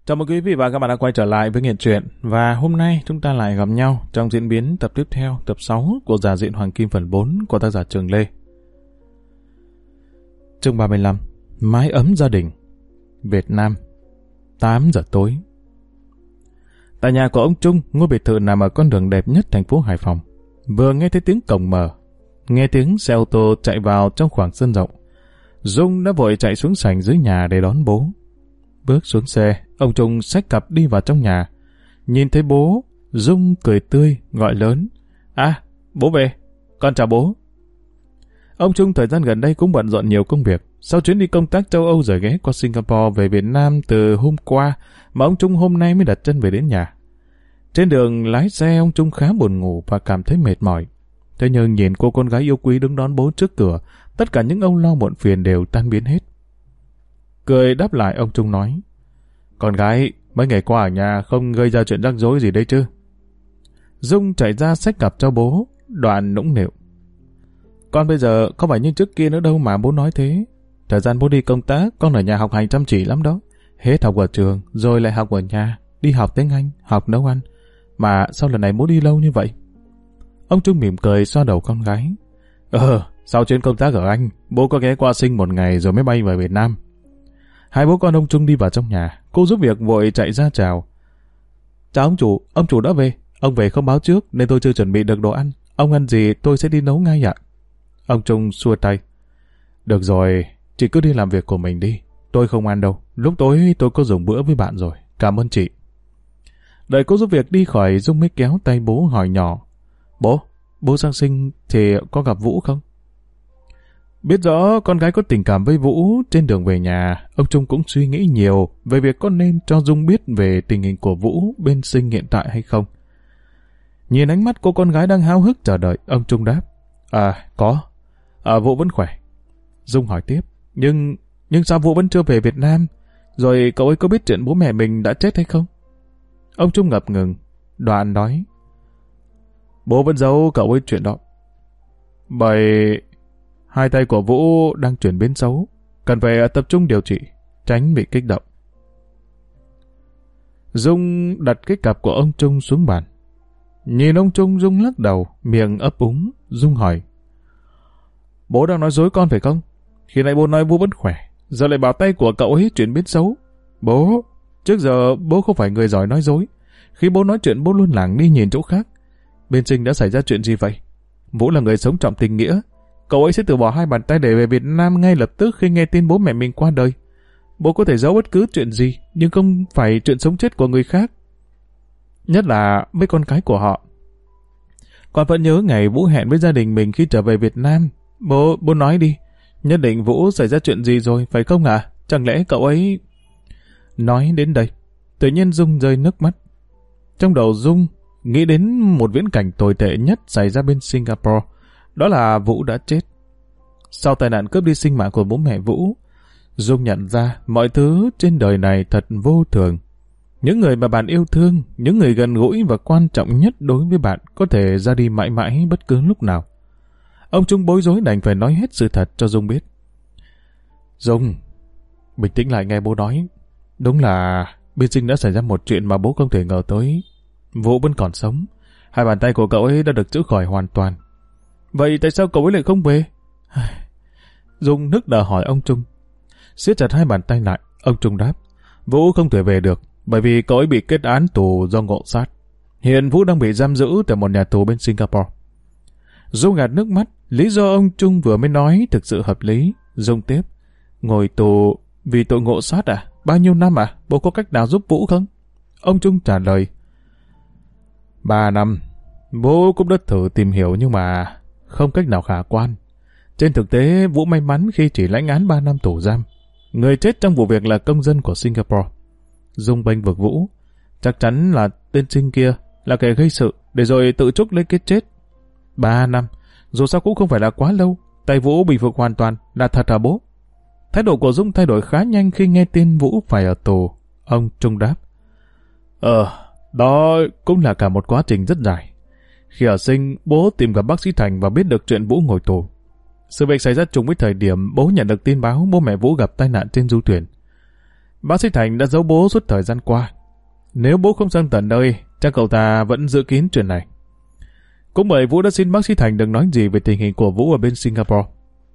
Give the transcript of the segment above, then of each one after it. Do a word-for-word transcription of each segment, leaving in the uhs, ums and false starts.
Chào mừng quý vị và các bạn đã quay trở lại với Nghiện Truyện. Và hôm nay chúng ta lại gặp nhau trong diễn biến tập tiếp theo, tập sáu của Giả Diện Hoàng Kim phần bốn của tác giả Trường Lê. Chương ba mươi lăm. Mái ấm gia đình. Việt Nam. tám giờ tối. Tại nhà của ông Trung, ngôi biệt thự nằm ở con đường đẹp nhất thành phố Hải Phòng. Vừa nghe thấy tiếng cổng mở, nghe tiếng xe ô tô chạy vào trong khoảng sân rộng, Dung đã vội chạy xuống sảnh dưới nhà để đón bố. Bước xuống xe, ông Trung xách cặp đi vào trong nhà. Nhìn thấy bố, Dung cười tươi, gọi lớn. À, bố về, con chào bố. Ông Trung thời gian gần đây cũng bận rộn nhiều công việc. Sau chuyến đi công tác châu Âu rồi ghé qua Singapore về Việt Nam từ hôm qua, mà ông Trung hôm nay mới đặt chân về đến nhà. Trên đường lái xe, ông Trung khá buồn ngủ và cảm thấy mệt mỏi. Thế nhưng nhìn cô con gái yêu quý đứng đón bố trước cửa, tất cả những âu lo muộn phiền đều tan biến hết. Cười đáp lại, ông Trung nói: Con gái, mấy ngày qua ở nhà không gây ra chuyện rắc rối gì đấy chứ? Dung chạy ra xách cặp cho bố, đoạn nũng nịu: Con bây giờ không phải như trước kia nữa đâu mà bố nói thế. Thời gian bố đi công tác, con ở nhà học hành chăm chỉ lắm đó. Hết học ở trường, rồi lại học ở nhà, đi học tiếng Anh, học nấu ăn. Mà sao lần này bố đi lâu như vậy? Ông Trung mỉm cười xoa đầu con gái. Ờ, sau chuyến công tác ở Anh, bố có ghé qua Sing một ngày rồi mới bay về Việt Nam. Hai bố con ông Trung đi vào trong nhà, cô giúp việc vội chạy ra chào. Chào ông chủ, ông chủ đã về. Ông về không báo trước nên tôi chưa chuẩn bị được đồ ăn. Ông ăn gì tôi sẽ đi nấu ngay ạ. Ông Trung xua tay. Được rồi, chị cứ đi làm việc của mình đi. Tôi không ăn đâu, lúc tối tôi có dùng bữa với bạn rồi. Cảm ơn chị. Đợi cô giúp việc đi khỏi, Dung mới kéo tay bố hỏi nhỏ. Bố, bố sang Sing thì có gặp Vũ không? Biết rõ con gái có tình cảm với Vũ, trên đường về nhà, ông Trung cũng suy nghĩ nhiều về việc có nên cho Dung biết về tình hình của Vũ bên Sing hiện tại hay không. Nhìn ánh mắt cô con gái đang háo hức chờ đợi, ông Trung đáp. À, có. À, Vũ vẫn khỏe. Dung hỏi tiếp. Nhưng, nhưng sao Vũ vẫn chưa về Việt Nam? Rồi cậu ấy có biết chuyện bố mẹ mình đã chết hay không? Ông Trung ngập ngừng, đoạn nói. Bố vẫn giấu cậu ấy chuyện đó. Bởi hai tay của Vũ đang chuyển biến xấu, cần phải tập trung điều trị, tránh bị kích động. Dung đặt cái cặp của ông Trung xuống bàn. Nhìn ông Trung, Dung lắc đầu, miệng ấp úng. Dung hỏi. Bố đang nói dối con phải không? Khi nãy bố nói Vũ vẫn khỏe, giờ lại bảo tay của cậu ấy chuyển biến xấu. Bố, trước giờ bố không phải người giỏi nói dối. Khi bố nói chuyện bố luôn lảng đi nhìn chỗ khác. Bên Sing đã xảy ra chuyện gì vậy? Vũ là người sống trọng tình nghĩa. Cậu ấy sẽ từ bỏ hai bàn tay để về Việt Nam ngay lập tức khi nghe tin bố mẹ mình qua đời. Bố có thể giấu bất cứ chuyện gì, nhưng không phải chuyện sống chết của người khác. Nhất là mấy con cái của họ. Con vẫn nhớ ngày Vũ hẹn với gia đình mình khi trở về Việt Nam. Bố, bố nói đi. Nhất định Vũ xảy ra chuyện gì rồi, phải không ạ? À? Chẳng lẽ cậu ấy... Nói đến đây, tự nhiên Dung rơi nước mắt. Trong đầu Dung nghĩ đến một viễn cảnh tồi tệ nhất xảy ra bên Singapore. Đó là Vũ đã chết. Sau tai nạn cướp đi sinh mạng của bố mẹ Vũ, Dung nhận ra mọi thứ trên đời này thật vô thường. Những người mà bạn yêu thương, những người gần gũi và quan trọng nhất đối với bạn có thể ra đi mãi mãi bất cứ lúc nào. Ông Trung bối rối đành phải nói hết sự thật cho Dung biết. Dung, bình tĩnh lại nghe bố nói. Đúng là bên Sing đã xảy ra một chuyện mà bố không thể ngờ tới. Vũ vẫn còn sống. Hai bàn tay của cậu ấy đã được chữa khỏi hoàn toàn. Vậy tại sao cậu ấy lại không về? Dung nức nở hỏi ông Trung. Siết chặt hai bàn tay lại, ông Trung đáp. Vũ không thể về được, bởi vì cậu ấy bị kết án tù do ngộ sát. Hiện Vũ đang bị giam giữ tại một nhà tù bên Singapore. Dung gạt nước mắt, lý do ông Trung vừa mới nói thực sự hợp lý. Dung tiếp. Ngồi tù vì tội ngộ sát à? Bao nhiêu năm à? Bố có cách nào giúp Vũ không? Ông Trung trả lời. Ba năm. Bố cũng đã thử tìm hiểu nhưng mà không cách nào khả quan. Trên thực tế, Vũ may mắn khi chỉ lãnh án ba năm tù giam. Người chết trong vụ việc là công dân của Singapore. Dung bênh vực Vũ. Chắc chắn là tên Sing kia là kẻ gây sự để rồi tự chuốc lấy cái chết. Ba năm. Dù sao cũng không phải là quá lâu. Tay Vũ bị phục hoàn toàn là thật hả bố? Thái độ của Dung thay đổi khá nhanh khi nghe tin Vũ phải ở tù. Ông Trung đáp. Ờ, đó cũng là cả một quá trình rất dài. Khi ở Sing, bố tìm gặp bác sĩ Thành và biết được chuyện Vũ ngồi tù. Sự việc xảy ra trùng với thời điểm bố nhận được tin báo bố mẹ Vũ gặp tai nạn trên du thuyền. Bác sĩ Thành đã giấu bố suốt thời gian qua. Nếu bố không sang tận nơi, chắc cậu ta vẫn giữ kín chuyện này. Cũng bởi Vũ đã xin bác sĩ Thành đừng nói gì về tình hình của Vũ ở bên Singapore.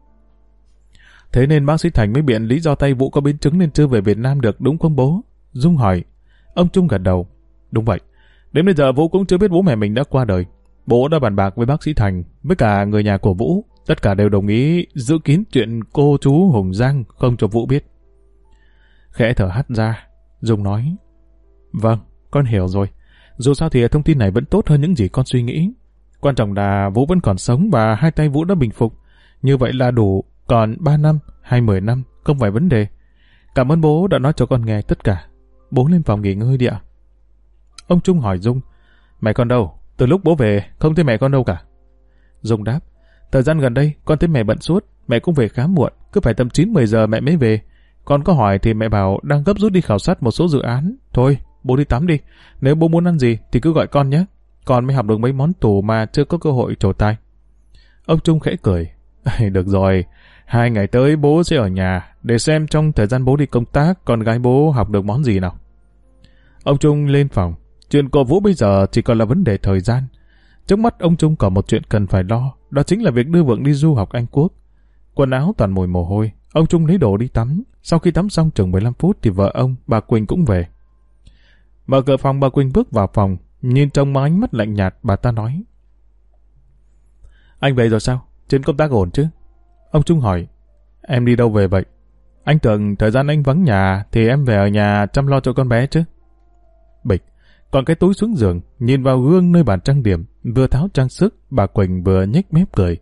Thế nên bác sĩ Thành mới biện lý do tay Vũ có biến chứng nên chưa về Việt Nam được, đúng không bố? Dung hỏi. Ông Trung gật đầu. Đúng vậy. Đến bây giờ Vũ cũng chưa biết bố mẹ mình đã qua đời. Bố đã bàn bạc với bác sĩ Thành, với cả người nhà của Vũ. Tất cả đều đồng ý giữ kín chuyện cô chú Hùng Giang không cho Vũ biết. Khẽ thở hắt ra, Dung nói. Vâng, con hiểu rồi. Dù sao thì thông tin này vẫn tốt hơn những gì con suy nghĩ. Quan trọng là Vũ vẫn còn sống và hai tay Vũ đã bình phục. Như vậy là đủ, còn ba năm hay mười năm không phải vấn đề. Cảm ơn bố đã nói cho con nghe tất cả. Bố lên phòng nghỉ ngơi đi ạ. Ông Trung hỏi Dung. Mẹ con đâu? Từ lúc bố về không thấy mẹ con đâu cả. Dung đáp. Thời gian gần đây con thấy mẹ bận suốt. Mẹ cũng về khá muộn, cứ phải tầm chín mười giờ mẹ mới về. Con có hỏi thì mẹ bảo đang gấp rút đi khảo sát một số dự án. Thôi, bố đi tắm đi. Nếu bố muốn ăn gì thì cứ gọi con nhé. Con mới học được mấy món tủ mà chưa có cơ hội trổ tài. Ông Trung khẽ cười. Được rồi, hai ngày tới bố sẽ ở nhà để xem trong thời gian bố đi công tác con gái bố học được món gì nào. Ông Trung lên phòng. Chuyện của Vũ bây giờ chỉ còn là vấn đề thời gian. Trước mắt ông Trung còn một chuyện cần phải lo, đó chính là việc đưa Vượng đi du học Anh Quốc. Quần áo toàn mùi mồ hôi, ông Trung lấy đồ đi tắm. Sau khi tắm xong chừng mười lăm phút thì vợ ông, bà Quỳnh cũng về. Mở cửa phòng, bà Quỳnh bước vào phòng, nhìn trong ánh mắt lạnh nhạt, bà ta nói. Anh về rồi sao? Trên công tác ổn chứ? Ông Trung hỏi. Em đi đâu về vậy? Anh tưởng thời gian anh vắng nhà thì em về ở nhà chăm lo cho con bé chứ. Bịch, còn cái túi xuống giường, nhìn vào gương nơi bàn trang điểm, vừa tháo trang sức, bà Quỳnh vừa nhếch mép cười.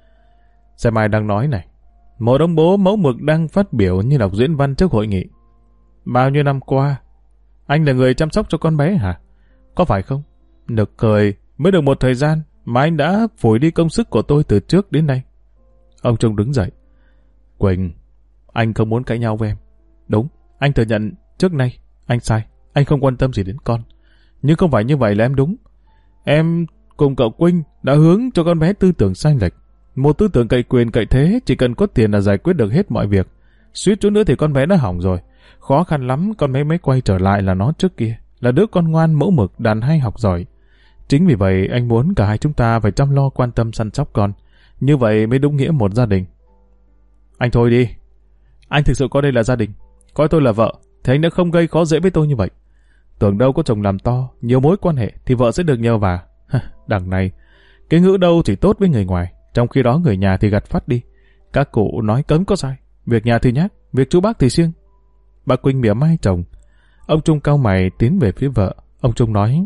Xem ai đang nói này. Một ông bố mẫu mực đang phát biểu như đọc diễn văn trước hội nghị. Bao nhiêu năm qua, anh là người chăm sóc cho con bé hả? Có phải không? Nực cười, mới được một thời gian mà anh đã phủi đi công sức của tôi từ trước đến nay. Ông Trung đứng dậy. Quỳnh, anh không muốn cãi nhau với em. Đúng, anh thừa nhận trước nay anh sai, anh không quan tâm gì đến con. Nhưng không phải như vậy là em đúng. Em cùng cậu Quynh đã hướng cho con bé tư tưởng sai lệch. Một tư tưởng cậy quyền cậy thế, chỉ cần có tiền là giải quyết được hết mọi việc. Suýt chút nữa thì con bé đã hỏng rồi. Khó khăn lắm con bé mới quay trở lại là nó trước kia, là đứa con ngoan mẫu mực, đàn hay học giỏi. Chính vì vậy anh muốn cả hai chúng ta phải chăm lo quan tâm săn sóc con. Như vậy mới đúng nghĩa một gia đình. Anh thôi đi. Anh thực sự coi đây là gia đình, coi tôi là vợ, thì anh đã không gây khó dễ với tôi như vậy. Tưởng đâu có chồng làm to, nhiều mối quan hệ thì vợ sẽ được nhờ vả. Đằng này, cái ngữ đâu chỉ tốt với người ngoài, trong khi đó người nhà thì gặt phát đi. Các cụ nói cấm có sai, việc nhà thì nhát, việc chú bác thì siêng. Bà Quỳnh mỉa mai chồng. Ông Trung cau mày tiến về phía vợ. Ông Trung nói.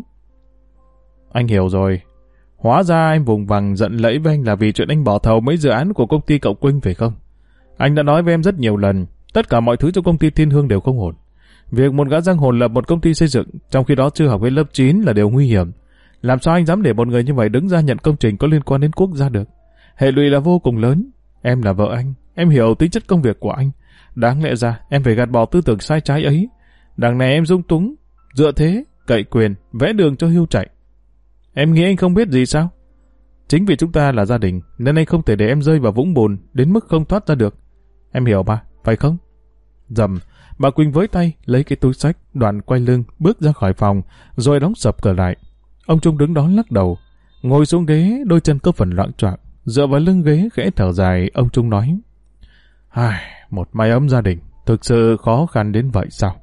Anh hiểu rồi. Hóa ra em vùng vằng giận lẫy với anh là vì chuyện anh bỏ thầu mấy dự án của công ty cậu Quỳnh phải không? Anh đã nói với em rất nhiều lần, tất cả mọi thứ trong công ty Thiên Hương đều không ổn. Việc một gã giang hồ lập một công ty xây dựng, trong khi đó chưa học đến lớp chín là điều nguy hiểm. Làm sao anh dám để một người như vậy đứng ra nhận công trình có liên quan đến quốc gia được? Hệ lụy là vô cùng lớn. Em là vợ anh, em hiểu tính chất công việc của anh. Đáng lẽ ra em phải gạt bỏ tư tưởng sai trái ấy. Đằng này em dung túng, dựa thế, cậy quyền, vẽ đường cho hươu chạy. Em nghĩ anh không biết gì sao? Chính vì chúng ta là gia đình, nên anh không thể để em rơi vào vũng bùn đến mức không thoát ra được. Em hiểu mà, phải không? Dầm, bà Quỳnh với tay lấy cái túi xách, đoạn quay lưng bước ra khỏi phòng, rồi đóng sập cửa lại. Ông Trung đứng đó lắc đầu, ngồi xuống ghế, đôi chân có phần loạng choạng, dựa vào lưng ghế khẽ thở dài. Ông Trung nói: Ai, một mái ấm gia đình thực sự khó khăn đến vậy sao?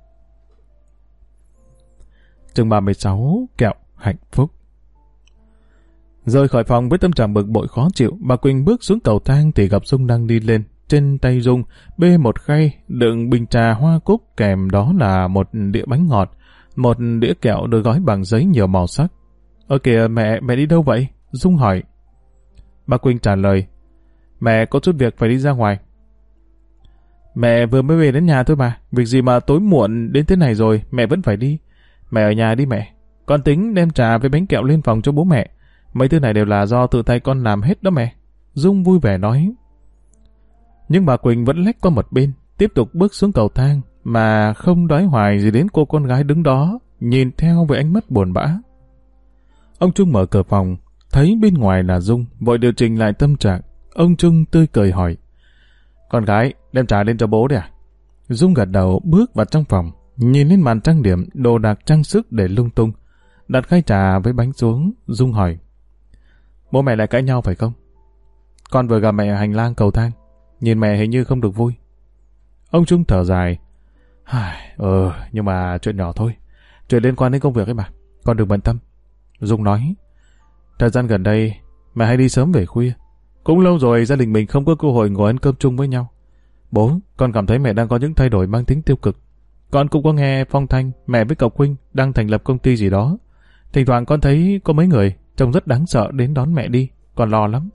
Chương ba mươi sáu, kẹo hạnh phúc. Rời khỏi phòng với tâm trạng bực bội khó chịu, bà Quỳnh bước xuống cầu thang thì gặp Dung đang đi lên. Trên tay Dung bê một khay đựng bình trà hoa cúc, kèm đó là một đĩa bánh ngọt, một đĩa kẹo được gói bằng giấy nhiều màu sắc. Ơ kìa mẹ, mẹ đi đâu vậy? Dung hỏi. Bà Quỳnh trả lời: Mẹ có chút việc phải đi ra ngoài. Mẹ vừa mới về đến nhà thôi mà, việc gì mà tối muộn đến thế này rồi mẹ vẫn phải đi. Mẹ ở nhà đi mẹ, con tính đem trà với bánh kẹo lên phòng cho bố mẹ. Mấy thứ này đều là do tự tay con làm hết đó mẹ. Dung vui vẻ nói. Nhưng bà Quỳnh vẫn lách qua một bên, tiếp tục bước xuống cầu thang, mà không đoái hoài gì đến cô con gái đứng đó, nhìn theo với ánh mắt buồn bã. Ông Trung mở cửa phòng, thấy bên ngoài là Dung, vội điều chỉnh lại tâm trạng. Ông Trung tươi cười hỏi: Con gái, đem trà lên cho bố đi à? Dung gật đầu bước vào trong phòng, nhìn lên màn trang điểm, đồ đạc trang sức để lung tung. Đặt khay trà với bánh xuống, Dung hỏi. Bố mẹ lại cãi nhau phải không? Con vừa gặp mẹ ở hành lang cầu thang, nhìn mẹ hình như không được vui. Ông Trung thở dài. Ờ, nhưng mà chuyện nhỏ thôi. Chuyện liên quan đến công việc ấy mà, con đừng bận tâm. Dung nói. Thời gian gần đây, mẹ hay đi sớm về khuya. Cũng lâu rồi gia đình mình không có cơ hội ngồi ăn cơm chung với nhau. Bố, con cảm thấy mẹ đang có những thay đổi mang tính tiêu cực. Con cũng có nghe phong thanh mẹ với cậu Quynh đang thành lập công ty gì đó. Thỉnh thoảng con thấy có mấy người trông rất đáng sợ đến đón mẹ đi, con lo lắm.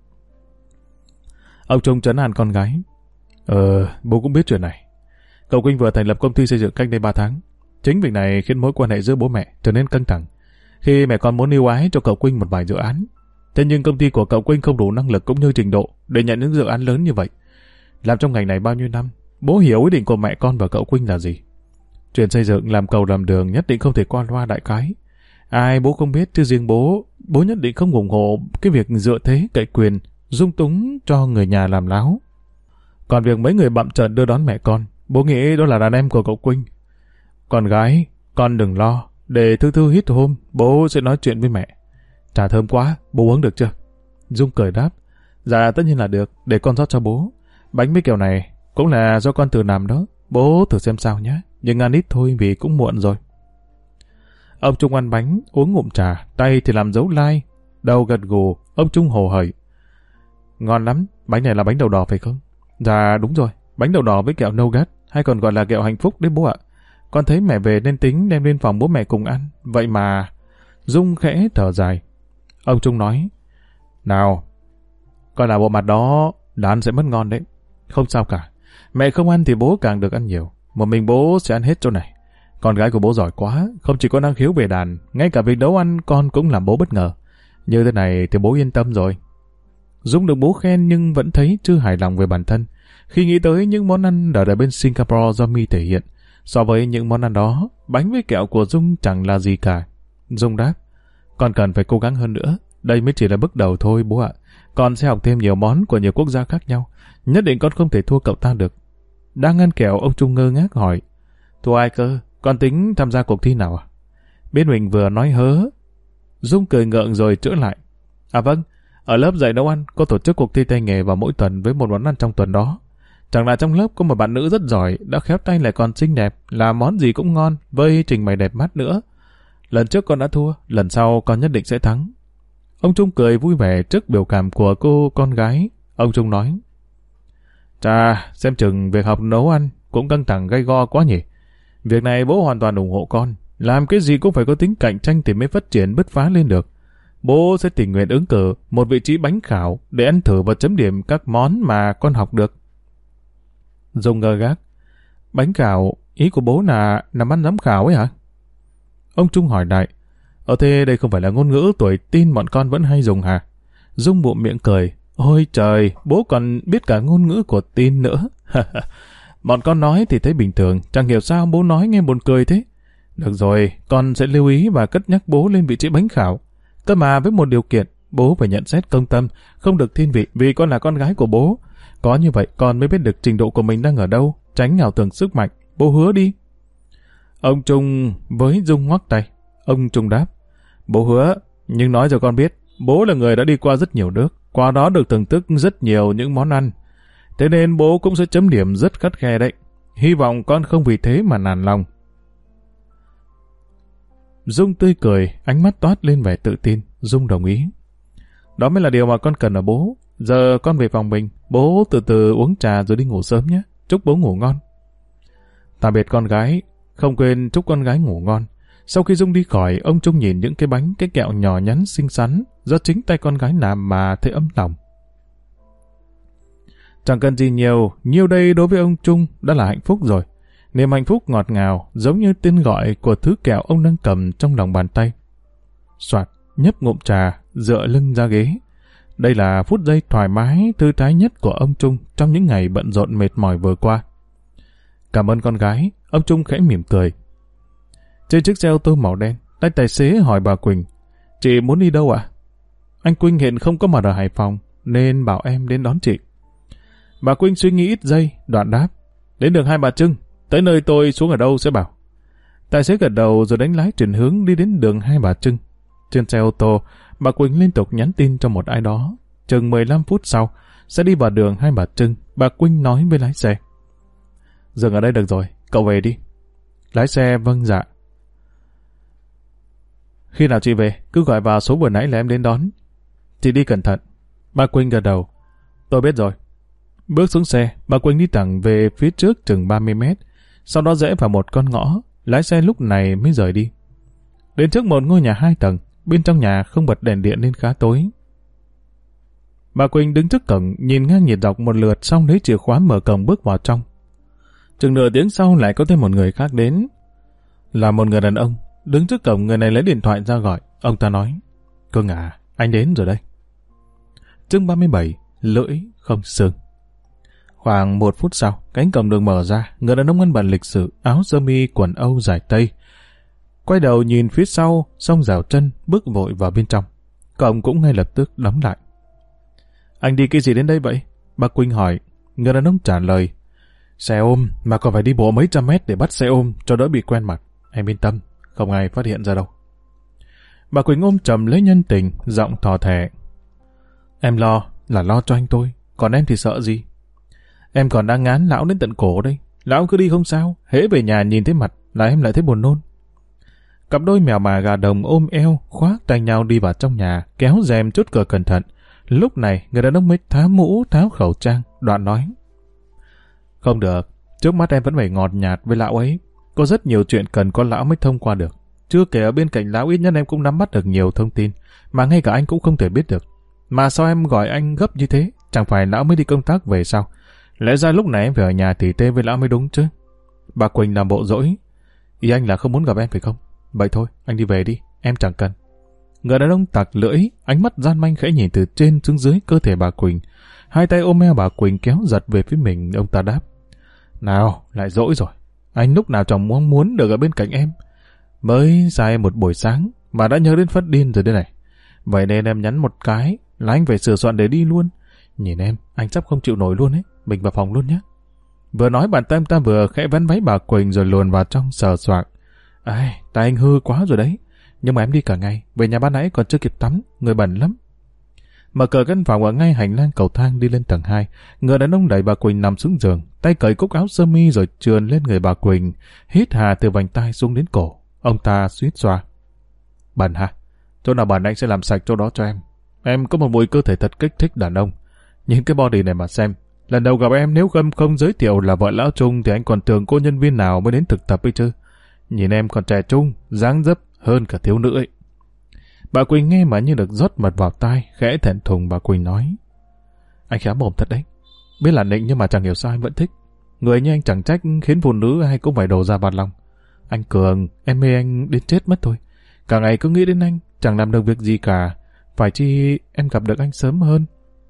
Ông Trung trấn an con gái. Ờ, bố cũng biết chuyện này. Cậu Quynh vừa thành lập công ty xây dựng cách đây ba tháng. Chính việc này khiến mối quan hệ giữa bố mẹ trở nên căng thẳng. Khi mẹ con muốn ưu ái cho cậu Quynh một vài dự án, thế nhưng công ty của cậu Quynh không đủ năng lực cũng như trình độ để nhận những dự án lớn như vậy. Làm trong ngành này bao nhiêu năm, bố hiểu ý định của mẹ con và cậu Quynh là gì. Chuyện xây dựng làm cầu làm đường nhất định không thể qua loa đại cái. Ai bố không biết chứ riêng bố, bố nhất định không ủng hộ cái việc dựa thế cậy quyền, dung túng cho người nhà làm láo. Còn việc mấy người bặm trợn đưa đón mẹ con, bố nghĩ đó là đàn em của cậu Quynh. Con gái, con đừng lo, để Thư Thư hít hôm, bố sẽ nói chuyện với mẹ. Trà thơm quá, bố uống được chưa? Dung cười đáp. Dạ tất nhiên là được, để con rót cho bố. Bánh với kẹo này cũng là do con tự làm đó, bố thử xem sao nhé, nhưng ăn ít thôi vì cũng muộn rồi. Ông Trung ăn bánh, uống ngụm trà, tay thì làm dấu like, đầu gật gù. Ông Trung hồ hởi. Ngon lắm, bánh này là bánh đậu đỏ phải không? Dạ đúng rồi, bánh đậu đỏ với kẹo nougat, hay còn gọi là kẹo hạnh phúc đấy bố ạ. Con thấy mẹ về nên tính đem lên phòng bố mẹ cùng ăn, vậy mà... Dung khẽ thở dài. Ông Trung nói. Nào, coi là bộ mặt đó là ăn sẽ mất ngon đấy. Không sao cả, mẹ không ăn thì bố càng được ăn nhiều. Một mình bố sẽ ăn hết chỗ này. Con gái của bố giỏi quá, không chỉ có năng khiếu về đàn, ngay cả việc nấu ăn con cũng làm bố bất ngờ. Như thế này thì bố yên tâm rồi. Dung được bố khen nhưng vẫn thấy chưa hài lòng về bản thân. Khi nghĩ tới những món ăn ở đời bên Singapore do My thể hiện, so với những món ăn đó, bánh với kẹo của Dung chẳng là gì cả. Dung đáp, con cần phải cố gắng hơn nữa. Đây mới chỉ là bước đầu thôi bố ạ. Con sẽ học thêm nhiều món của nhiều quốc gia khác nhau. Nhất định con không thể thua cậu ta được. Đang ăn kẹo, ông Trung ngơ ngác hỏi. Thua ai cơ? Con tính tham gia cuộc thi nào à? Biết mình vừa nói hớ. Dung cười ngượng rồi chữa lại. À vâng, ở lớp dạy nấu ăn có tổ chức cuộc thi tay nghề vào mỗi tuần với một món ăn trong tuần đó. Chẳng là trong lớp có một bạn nữ rất giỏi, đã khéo tay lại còn xinh đẹp, làm món gì cũng ngon, với trình bày đẹp mắt nữa. Lần trước con đã thua, lần sau con nhất định sẽ thắng. Ông Trung cười vui vẻ trước biểu cảm của cô con gái. Ông Trung nói. Chà, xem chừng việc học nấu ăn cũng căng thẳng gay go quá nhỉ. Việc này bố hoàn toàn ủng hộ con. Làm cái gì cũng phải có tính cạnh tranh thì mới phát triển bứt phá lên được. Bố sẽ tình nguyện ứng cử một vị trí bánh khảo để ăn thử và chấm điểm các món mà con học được. Dung ngơ gác. Bánh khảo, ý của bố là làm ăn giám khảo ấy hả? Ông Trung hỏi đại. Ở thế đây không phải là ngôn ngữ tuổi teen bọn con vẫn hay dùng hả? Dung bụm miệng cười. Ôi trời, bố còn biết cả ngôn ngữ của teen nữa. Bọn con nói thì thấy bình thường, chẳng hiểu sao bố nói nghe buồn cười thế. Được rồi, con sẽ lưu ý và cất nhắc bố lên vị trí bánh khảo. Cơ mà với một điều kiện, bố phải nhận xét công tâm, không được thiên vị vì con là con gái của bố. Có như vậy con mới biết được trình độ của mình đang ở đâu, tránh ảo tưởng sức mạnh. Bố hứa đi. Ông Trung với Dung ngoắc tay. Ông Trung đáp. Bố hứa, nhưng nói cho con biết, bố là người đã đi qua rất nhiều nước, qua đó được thưởng thức rất nhiều những món ăn. Thế nên bố cũng sẽ chấm điểm rất khắt khe đấy. Hy vọng con không vì thế mà nản lòng. Dung tươi cười, ánh mắt toát lên vẻ tự tin. Dung đồng ý. Đó mới là điều mà con cần ở bố. Giờ con về phòng mình, bố từ từ uống trà rồi đi ngủ sớm nhé. Chúc bố ngủ ngon. Tạm biệt con gái, không quên chúc con gái ngủ ngon. Sau khi Dung đi khỏi, ông Trung nhìn những cái bánh, cái kẹo nhỏ nhắn xinh xắn do chính tay con gái làm mà thấy ấm lòng. Chẳng cần gì nhiều, nhiêu đây đối với ông Trung đã là hạnh phúc rồi. Niềm hạnh phúc ngọt ngào, giống như tên gọi của thứ kẹo ông đang cầm trong lòng bàn tay. Soạt, nhấp ngụm trà, dựa lưng ra ghế. Đây là phút giây thoải mái, thư thái nhất của ông Trung trong những ngày bận rộn mệt mỏi vừa qua. Cảm ơn con gái, ông Trung khẽ mỉm cười. Trên chiếc xe ô tô màu đen, tay tài xế hỏi bà Quỳnh, chị muốn đi đâu ạ? Anh Quynh hiện không có mặt ở Hải Phòng, nên bảo em đến đón chị. Bà Quynh suy nghĩ ít giây, đoạn đáp, Đến đường Hai Bà Trưng, tới nơi tôi xuống ở đâu sẽ bảo. Tài xế gật đầu rồi đánh lái chuyển hướng đi đến đường Hai Bà Trưng. Trên xe ô tô, bà Quỳnh liên tục nhắn tin cho một ai đó. Chừng mười lăm phút sau, sẽ đi vào đường Hai Bà Trưng, bà Quỳnh nói với lái xe. Dừng ở đây được rồi, cậu về đi. Lái xe vâng dạ. Khi nào chị về, cứ gọi vào số vừa nãy là em đến đón. Chị đi cẩn thận. Bà Quỳnh gật đầu. Tôi biết rồi. Bước xuống xe, bà Quỳnh đi thẳng về phía trước chừng ba mươi mét, sau đó rẽ vào một con ngõ, lái xe lúc này mới rời đi. Đến trước một ngôi nhà hai tầng, bên trong nhà không bật đèn điện nên khá tối. Bà Quỳnh đứng trước cổng, nhìn ngang nhìn dọc một lượt xong lấy chìa khóa mở cổng bước vào trong. Chừng nửa tiếng sau lại có thêm một người khác đến. Là một người đàn ông, đứng trước cổng người này lấy điện thoại ra gọi. Ông ta nói, Cưng à, anh đến rồi đây. Chương ba mươi bảy, lưỡi không xương. Khoảng một phút sau, cánh cổng được mở ra, người đàn ông ăn bận lịch sự, áo sơ mi quần âu dài tây. Quay đầu nhìn phía sau, xong rào chân, bước vội vào bên trong. Cổng cũng ngay lập tức đóng lại. Anh đi cái gì đến đây vậy? Bà Quỳnh hỏi. Người đàn ông trả lời, xe ôm mà còn phải đi bộ mấy trăm mét để bắt xe ôm cho đỡ bị quen mặt. Em yên tâm, không ai phát hiện ra đâu. Bà Quỳnh ôm chầm lấy nhân tình, giọng thò thẻ. Em lo là lo cho anh tôi, còn em thì sợ gì? Em còn đang ngán lão đến tận cổ đây. Lão cứ đi không sao, hễ về nhà nhìn thấy mặt là em lại thấy buồn nôn. Cặp đôi mèo mà gà đồng ôm eo, khoác tay nhau đi vào trong nhà, kéo rèm chốt cửa cẩn thận. Lúc này, người đàn ông mới tháo mũ, tháo khẩu trang, đoạn nói. Không được, trước mắt em vẫn phải ngọt nhạt với lão ấy. Có rất nhiều chuyện cần có lão mới thông qua được. Chưa kể ở bên cạnh lão ít nhất em cũng nắm bắt được nhiều thông tin, mà ngay cả anh cũng không thể biết được. Mà sao em gọi anh gấp như thế? Chẳng phải lão mới đi công tác về sao? Lẽ ra lúc này em phải ở nhà tỉ tê với lão mới đúng chứ. Bà Quỳnh làm bộ dỗi. Ý anh là không muốn gặp em phải không? Vậy thôi, anh đi về đi, em chẳng cần. Người đàn ông tặc lưỡi, ánh mắt gian manh khẽ nhìn từ trên xuống dưới cơ thể bà Quỳnh. Hai tay ôm eo bà Quỳnh kéo giật về phía mình, ông ta đáp. Nào, lại dỗi rồi. Anh lúc nào chẳng mong muốn được ở bên cạnh em. Mới dài một buổi sáng mà đã nhớ đến phát điên rồi đây này. Vậy nên em nhắn một cái là anh phải sửa soạn để đi luôn. Nhìn em, anh sắp không chịu nổi luôn ấy. Mình vào phòng luôn nhé. Vừa nói bàn tay ta vừa khẽ vén váy bà Quỳnh rồi luồn vào trong sờ soạng. Ai, tay anh hư quá rồi đấy. Nhưng mà em đi cả ngày, về nhà ban nãy còn chưa kịp tắm, người bẩn lắm. Mở cửa căn phòng ở ngay hành lang cầu thang đi lên tầng hai, người đàn ông đẩy bà Quỳnh nằm xuống giường, tay cởi cúc áo sơ mi rồi trườn lên người bà Quỳnh, hít hà từ vành tai xuống đến cổ. Ông ta suýt xoa. Bẩn hả? Chỗ nào bẩn anh sẽ làm sạch chỗ đó cho em. Em có một mùi cơ thể thật kích thích đàn ông. Nhìn cái body này mà xem. Lần đầu gặp em nếu không không giới thiệu là vợ lão Trung thì anh còn tưởng cô nhân viên nào mới đến thực tập ấy chứ. Nhìn em còn trẻ trung, dáng dấp hơn cả thiếu nữ ấy. Bà Quỳnh nghe mà như được rót mật vào tai, khẽ thẹn thùng bà Quỳnh nói. Anh khá mồm thật đấy. Biết là nịnh nhưng mà chẳng hiểu sao anh vẫn thích. Người như anh chẳng trách khiến phụ nữ ai cũng phải đổ ra bạt lòng. Anh Cường, em mê anh đến chết mất thôi. Cả ngày cứ nghĩ đến anh, chẳng làm được việc gì cả. Phải chi em gặp được anh sớm hơn.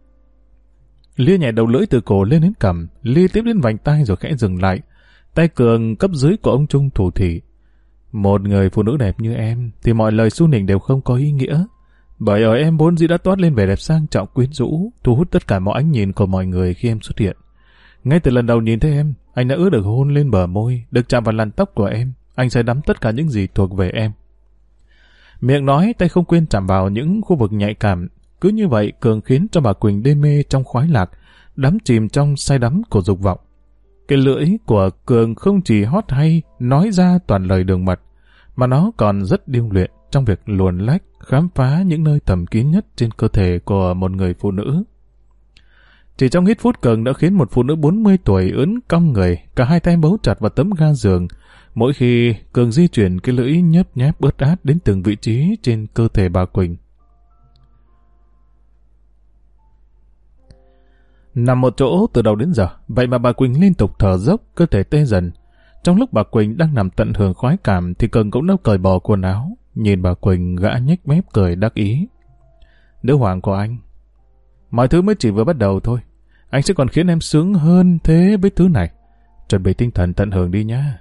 Lia nhẹ đầu lưỡi từ cổ lên đến cằm, lia tiếp đến vành tai rồi khẽ dừng lại. Tay Cường cấp dưới của ông Trung thủ thỉ. Một người phụ nữ đẹp như em thì mọi lời xu nịnh đều không có ý nghĩa. Bởi ở em vốn dĩ đã toát lên vẻ đẹp sang trọng quyến rũ, thu hút tất cả mọi ánh nhìn của mọi người khi em xuất hiện. Ngay từ lần đầu nhìn thấy em, anh đã ước được hôn lên bờ môi, được chạm vào làn tóc của em. Anh sẽ đắm tất cả những gì thuộc về em. Miệng nói, tay không quên chạm vào những khu vực nhạy cảm. Cứ như vậy, Cường khiến cho bà Quỳnh đê mê trong khoái lạc, đắm chìm trong say đắm của dục vọng. Cái lưỡi của Cường không chỉ hót hay nói ra toàn lời đường mật, mà nó còn rất điêu luyện trong việc luồn lách, khám phá những nơi thầm kín nhất trên cơ thể của một người phụ nữ. Chỉ trong ít phút Cường đã khiến một phụ nữ bốn mươi tuổi ướn cong người, cả hai tay bấu chặt vào tấm ga giường. Mỗi khi Cường di chuyển cái lưỡi nhớp nháp ướt át đến từng vị trí trên cơ thể bà Quỳnh. Nằm một chỗ từ đầu đến giờ, vậy mà bà Quỳnh liên tục thở dốc, cơ thể tê dần. Trong lúc bà Quỳnh đang nằm tận hưởng khoái cảm thì Cường cũng đã cởi bỏ quần áo. Nhìn bà Quỳnh, gã nhếch mép cười đắc ý. Nữ hoàng của anh. Mọi thứ mới chỉ vừa bắt đầu thôi. Anh sẽ còn khiến em sướng hơn thế với thứ này. Chuẩn bị tinh thần tận hưởng đi nhá.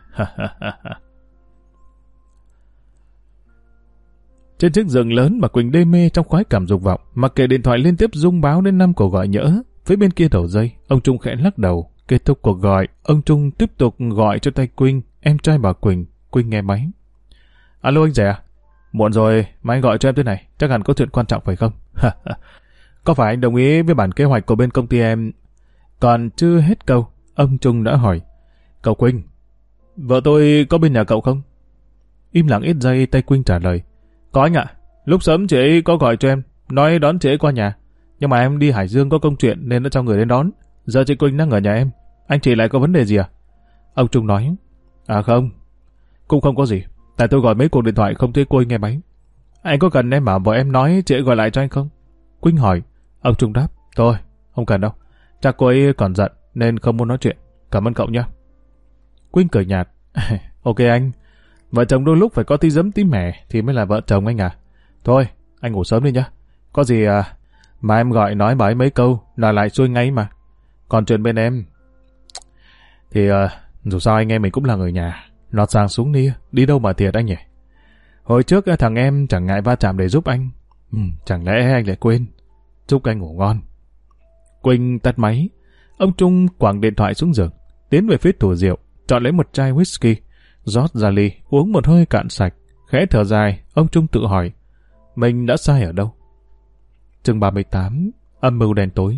Trên chiếc giường lớn, bà Quỳnh đê mê trong khoái cảm dục vọng, mặc kệ điện thoại liên tiếp rung báo đến năm cuộc gọi nhỡ. Phía bên kia đầu dây, ông Trung khẽ lắc đầu, Kết thúc cuộc gọi, ông Trung tiếp tục gọi cho tay Quynh, em trai bà Quỳnh. Quynh nghe máy. Alo anh rể à? Muộn rồi, mà anh gọi cho em thế này, chắc hẳn có chuyện quan trọng phải không? Có phải anh đồng ý với bản kế hoạch của bên công ty em? Còn chưa hết câu, ông Trung đã hỏi. Cậu Quynh, vợ tôi có bên nhà cậu không? Im lặng ít giây, tay Quynh trả lời. Có anh ạ, lúc sớm chị ấy có gọi cho em, nói đón chị ấy qua nhà. Nhưng mà em đi Hải Dương có công chuyện nên đã cho người đến đón. Giờ chị Quynh đang ở nhà em. Anh chị lại có vấn đề gì à? Ông Trung nói. À không, cũng không có gì. Tại tôi gọi mấy cuộc điện thoại không thấy cô ấy nghe máy. Anh có cần em bảo vợ em nói chị ấy gọi lại cho anh không? Quynh hỏi. Ông Trung đáp. Thôi, không cần đâu. Chắc cô ấy còn giận nên không muốn nói chuyện. Cảm ơn cậu nhé. Quynh cười nhạt. Ok anh. Vợ chồng đôi lúc phải có tí giấm tí mẻ thì mới là vợ chồng anh à. Thôi, anh ngủ sớm đi nhá. Có gì à, mà em gọi nói bà ấy mấy câu là lại xuôi ngay mà. Còn chuyện bên em thì uh, dù sao anh em mình cũng là người nhà. Lọt sàng xuống đi, đi đâu mà thiệt anh nhỉ? Hồi trước thằng em chẳng ngại va chạm để giúp anh. Ừ, chẳng lẽ anh lại quên? Chúc anh ngủ ngon. Quynh tắt máy. Ông Trung quẳng điện thoại xuống giường, tiến về phía tủ rượu, chọn lấy một chai whisky, rót ra ly, uống một hơi cạn sạch. Khẽ thở dài, ông Trung tự hỏi, mình đã sai ở đâu? Chương ba mươi tám, âm mưu đen tối.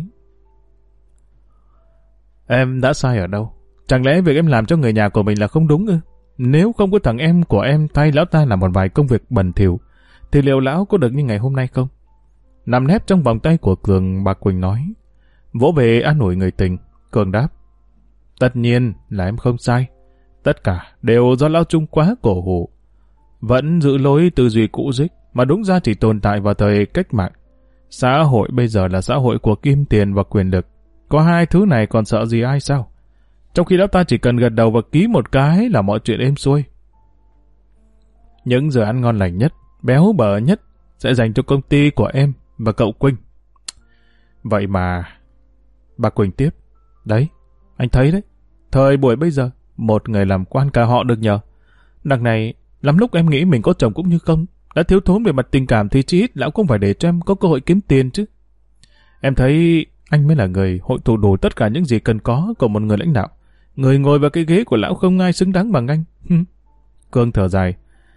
Em đã sai ở đâu? Chẳng lẽ việc em làm cho người nhà của mình là không đúng ư? Nếu không có thằng em của em thay lão ta làm một vài công việc bẩn thỉu, thì liệu lão có được như ngày hôm nay không? Nằm nép trong vòng tay của Cường, bà Quỳnh nói. Vỗ về an ủi người tình, Cường đáp. Tất nhiên là em không sai. Tất cả đều do lão Trung quá cổ hủ. Vẫn giữ lối tư duy cũ dích, mà đúng ra chỉ tồn tại vào thời cách mạng. Xã hội bây giờ là xã hội của kim tiền và quyền lực. Có hai thứ này còn sợ gì ai sao? Trong khi đó ta chỉ cần gật đầu và ký một cái là mọi chuyện êm xuôi. Những giờ ăn ngon lành nhất, béo bở nhất sẽ dành cho công ty của em và cậu Quynh. Vậy mà... Bà Quỳnh tiếp. Đấy, anh thấy đấy. Thời buổi bây giờ, một người làm quan cả họ được nhờ. Đằng này, lắm lúc em nghĩ mình có chồng cũng như không. Đã thiếu thốn về mặt tình cảm thì chí ít lão cũng phải để cho em có cơ hội kiếm tiền chứ. Em thấy anh mới là người hội tụ đủ tất cả những gì cần có của một người lãnh đạo. Người ngồi vào cái ghế của lão không ai xứng đáng bằng anh. Cương thở dài.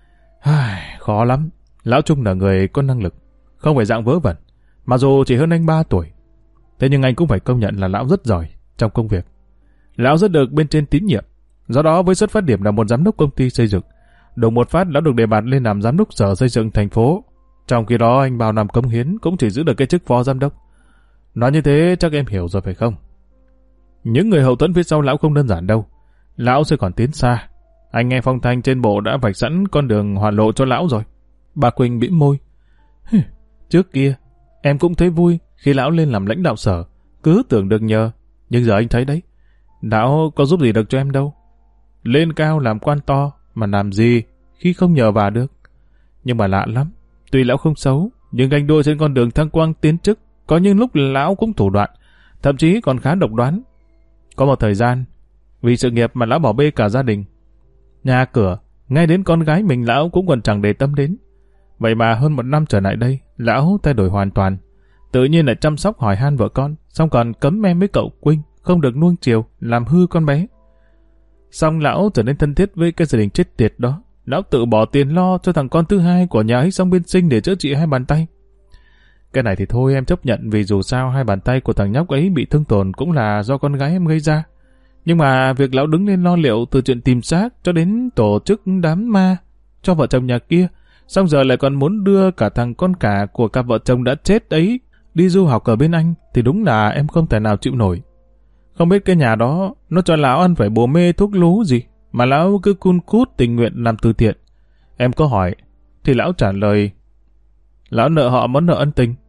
Khó lắm. Lão Trung là người có năng lực, không phải dạng vớ vẩn. Mặc dù chỉ hơn anh ba tuổi. Thế nhưng anh cũng phải công nhận là lão rất giỏi trong công việc. Lão rất được bên trên tín nhiệm. Do đó với xuất phát điểm là một giám đốc công ty xây dựng, đùng một phát lão được đề bạt lên làm giám đốc sở xây dựng thành phố. Trong khi đó anh bao năm cống hiến cũng chỉ giữ được cái chức phó giám đốc. Nói như thế chắc em hiểu rồi phải không? Những người hậu thuẫn phía sau lão không đơn giản đâu. Lão sẽ còn tiến xa. Anh nghe phong thanh trên bộ đã vạch sẵn con đường hoàn lộ cho lão rồi. Bà Quỳnh bĩm môi. Trước kia em cũng thấy vui khi lão lên làm lãnh đạo sở, cứ tưởng được nhờ. Nhưng giờ anh thấy đấy, lão có giúp gì được cho em đâu. Lên cao làm quan to mà làm gì khi không nhờ vả được. Nhưng mà lạ lắm, tuy lão không xấu, nhưng ganh đua trên con đường thăng quang tiến chức, có những lúc lão cũng thủ đoạn, thậm chí còn khá độc đoán. Có một thời gian, vì sự nghiệp mà lão bỏ bê cả gia đình. Nhà cửa, ngay đến con gái mình lão cũng còn chẳng để tâm đến. Vậy mà hơn một năm trở lại đây, lão thay đổi hoàn toàn. Tự nhiên lại chăm sóc hỏi han vợ con, xong còn cấm em với cậu Quynh, không được nuông chiều, làm hư con bé. Xong lão trở nên thân thiết với cái gia đình chết tiệt đó. Lão tự bỏ tiền lo cho thằng con thứ hai của nhà ấy xong bên sinh để chữa trị hai bàn tay. Cái này thì thôi em chấp nhận, vì dù sao hai bàn tay của thằng nhóc ấy bị thương tổn cũng là do con gái em gây ra. Nhưng mà việc lão đứng lên lo liệu từ chuyện tìm xác cho đến tổ chức đám ma cho vợ chồng nhà kia, xong giờ lại còn muốn đưa cả thằng con cả của cặp vợ chồng đã chết ấy đi du học ở bên Anh, thì đúng là em không thể nào chịu nổi. Không biết cái nhà đó nó cho lão ăn phải bùa mê thuốc lú gì mà lão cứ cun cút tình nguyện làm từ thiện. Em có hỏi thì lão trả lời lão nợ họ món nợ ân tình.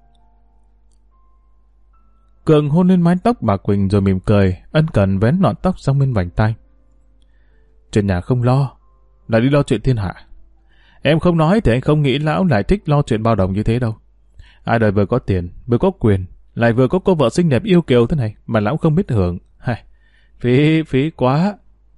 Cường hôn lên mái tóc bà Quỳnh rồi mỉm cười, ân cần vén lọn tóc sang bên vành tai. Chuyện nhà không lo, là đi lo chuyện thiên hạ. Em không nói thì anh không nghĩ lão lại thích lo chuyện bao đồng như thế đâu. Ai đời vừa có tiền, vừa có quyền, lại vừa có cô vợ xinh đẹp yêu kiều thế này mà lão không biết hưởng. Hay, phí, phí quá.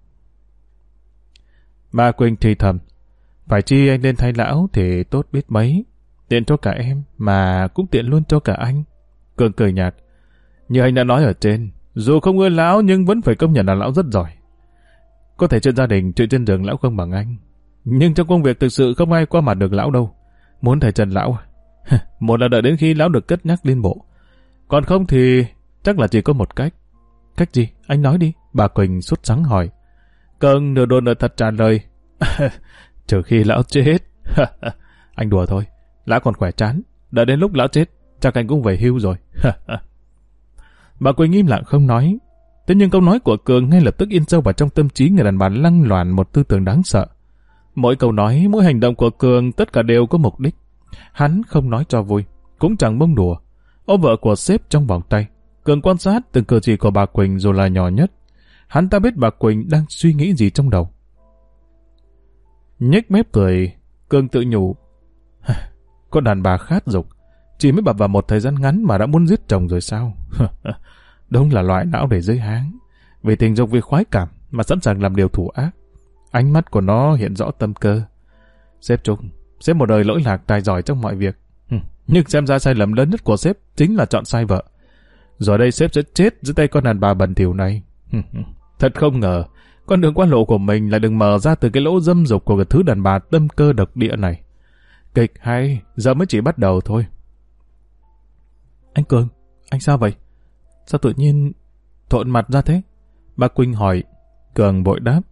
Bà Quỳnh thì thầm, phải chi anh lên thay lão thì tốt biết mấy. Tiện cho cả em mà cũng tiện luôn cho cả anh. Cường cười nhạt. Như anh đã nói ở trên, Dù không ưa lão nhưng vẫn phải công nhận là lão rất giỏi. Có thể trên gia đình, chuyện trên giường lão không bằng anh. Nhưng trong công việc thực sự không ai qua mặt được lão đâu. Muốn thầy Trần lão, một là đợi đến khi lão được cất nhắc lên bộ. Còn không thì chắc là chỉ có một cách. Cách gì? Anh nói đi. Bà Quỳnh sốt sắng hỏi. Cơn nửa đồn nửa thật trả lời. Trừ khi lão chết. Anh đùa thôi. Lão còn khỏe chán. Đợi đến lúc lão chết, chắc anh cũng về hưu rồi. Bà Quỳnh im lặng không nói. Thế nhưng câu nói của Cường ngay lập tức in sâu vào trong tâm trí người đàn bà lăng loàn một tư tưởng đáng sợ. Mỗi câu nói, mỗi hành động của Cường tất cả đều có mục đích. Hắn không nói cho vui, cũng chẳng bông đùa. Ôm vợ của sếp trong vòng tay, Cường quan sát từng cử chỉ của bà Quỳnh dù là nhỏ nhất. Hắn ta biết bà Quỳnh đang suy nghĩ gì trong đầu. Nhếch mép cười, Cường tự nhủ. Có đàn bà khát dục, chỉ mới bập vào một thời gian ngắn mà đã muốn giết chồng rồi sao? Đúng là loại não để dưới háng. Vì tình dục, vì khoái cảm mà sẵn sàng làm điều thủ ác. Ánh mắt của nó hiện rõ tâm cơ. Sếp Trung, sếp một đời lỗi lạc tài giỏi trong mọi việc. Nhưng xem ra sai lầm lớn nhất của sếp chính là chọn sai vợ. Rồi đây sếp sẽ chết dưới tay con đàn bà bẩn thỉu này. Thật không ngờ, con đường quan lộ của mình lại đừng mở ra từ cái lỗ dâm dục của cái thứ đàn bà tâm cơ độc địa này. Kịch hay, giờ mới chỉ bắt đầu thôi. Anh Cường, anh sao vậy? Sao tự nhiên thộn mặt ra thế? Bà Quỳnh hỏi. Cường vội đáp.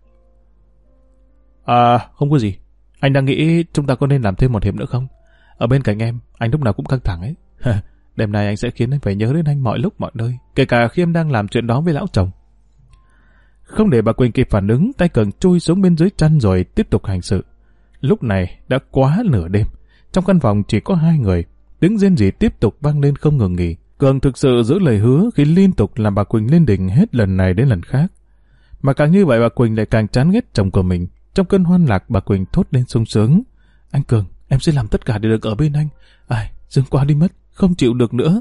À, không có gì. Anh đang nghĩ chúng ta có nên làm thêm một hiệp nữa không? Ở bên cạnh em, anh lúc nào cũng căng thẳng ấy. Đêm nay anh sẽ khiến em phải nhớ đến anh mọi lúc mọi nơi, kể cả khi em đang làm chuyện đó với lão chồng. Không để bà Quỳnh kịp phản ứng, tay Cường chui xuống bên dưới chăn rồi tiếp tục hành sự. Lúc này đã quá nửa đêm, trong căn phòng chỉ có hai người, tiếng rên rỉ tiếp tục vang lên không ngừng nghỉ. Cường thực sự giữ lời hứa khi liên tục làm bà Quỳnh lên đỉnh hết lần này đến lần khác. Mà càng như vậy bà Quỳnh lại càng chán ghét chồng của mình. Trong cơn hoan lạc bà Quỳnh thốt lên sung sướng. Anh Cường, em sẽ làm tất cả để được ở bên anh. Ai, dừng qua đi mất, không chịu được nữa.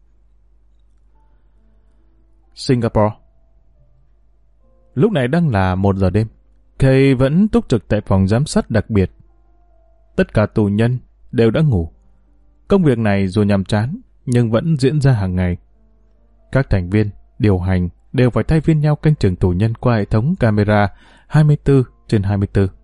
Singapore. Lúc này đang là một giờ đêm. Kay vẫn túc trực tại phòng giám sát đặc biệt. Tất cả tù nhân đều đã ngủ. Công việc này dù nhàm chán nhưng vẫn diễn ra hàng ngày. Các thành viên, điều hành đều phải thay phiên nhau canh chừng tù nhân qua hệ thống camera hai mươi tư trên hai mươi tư.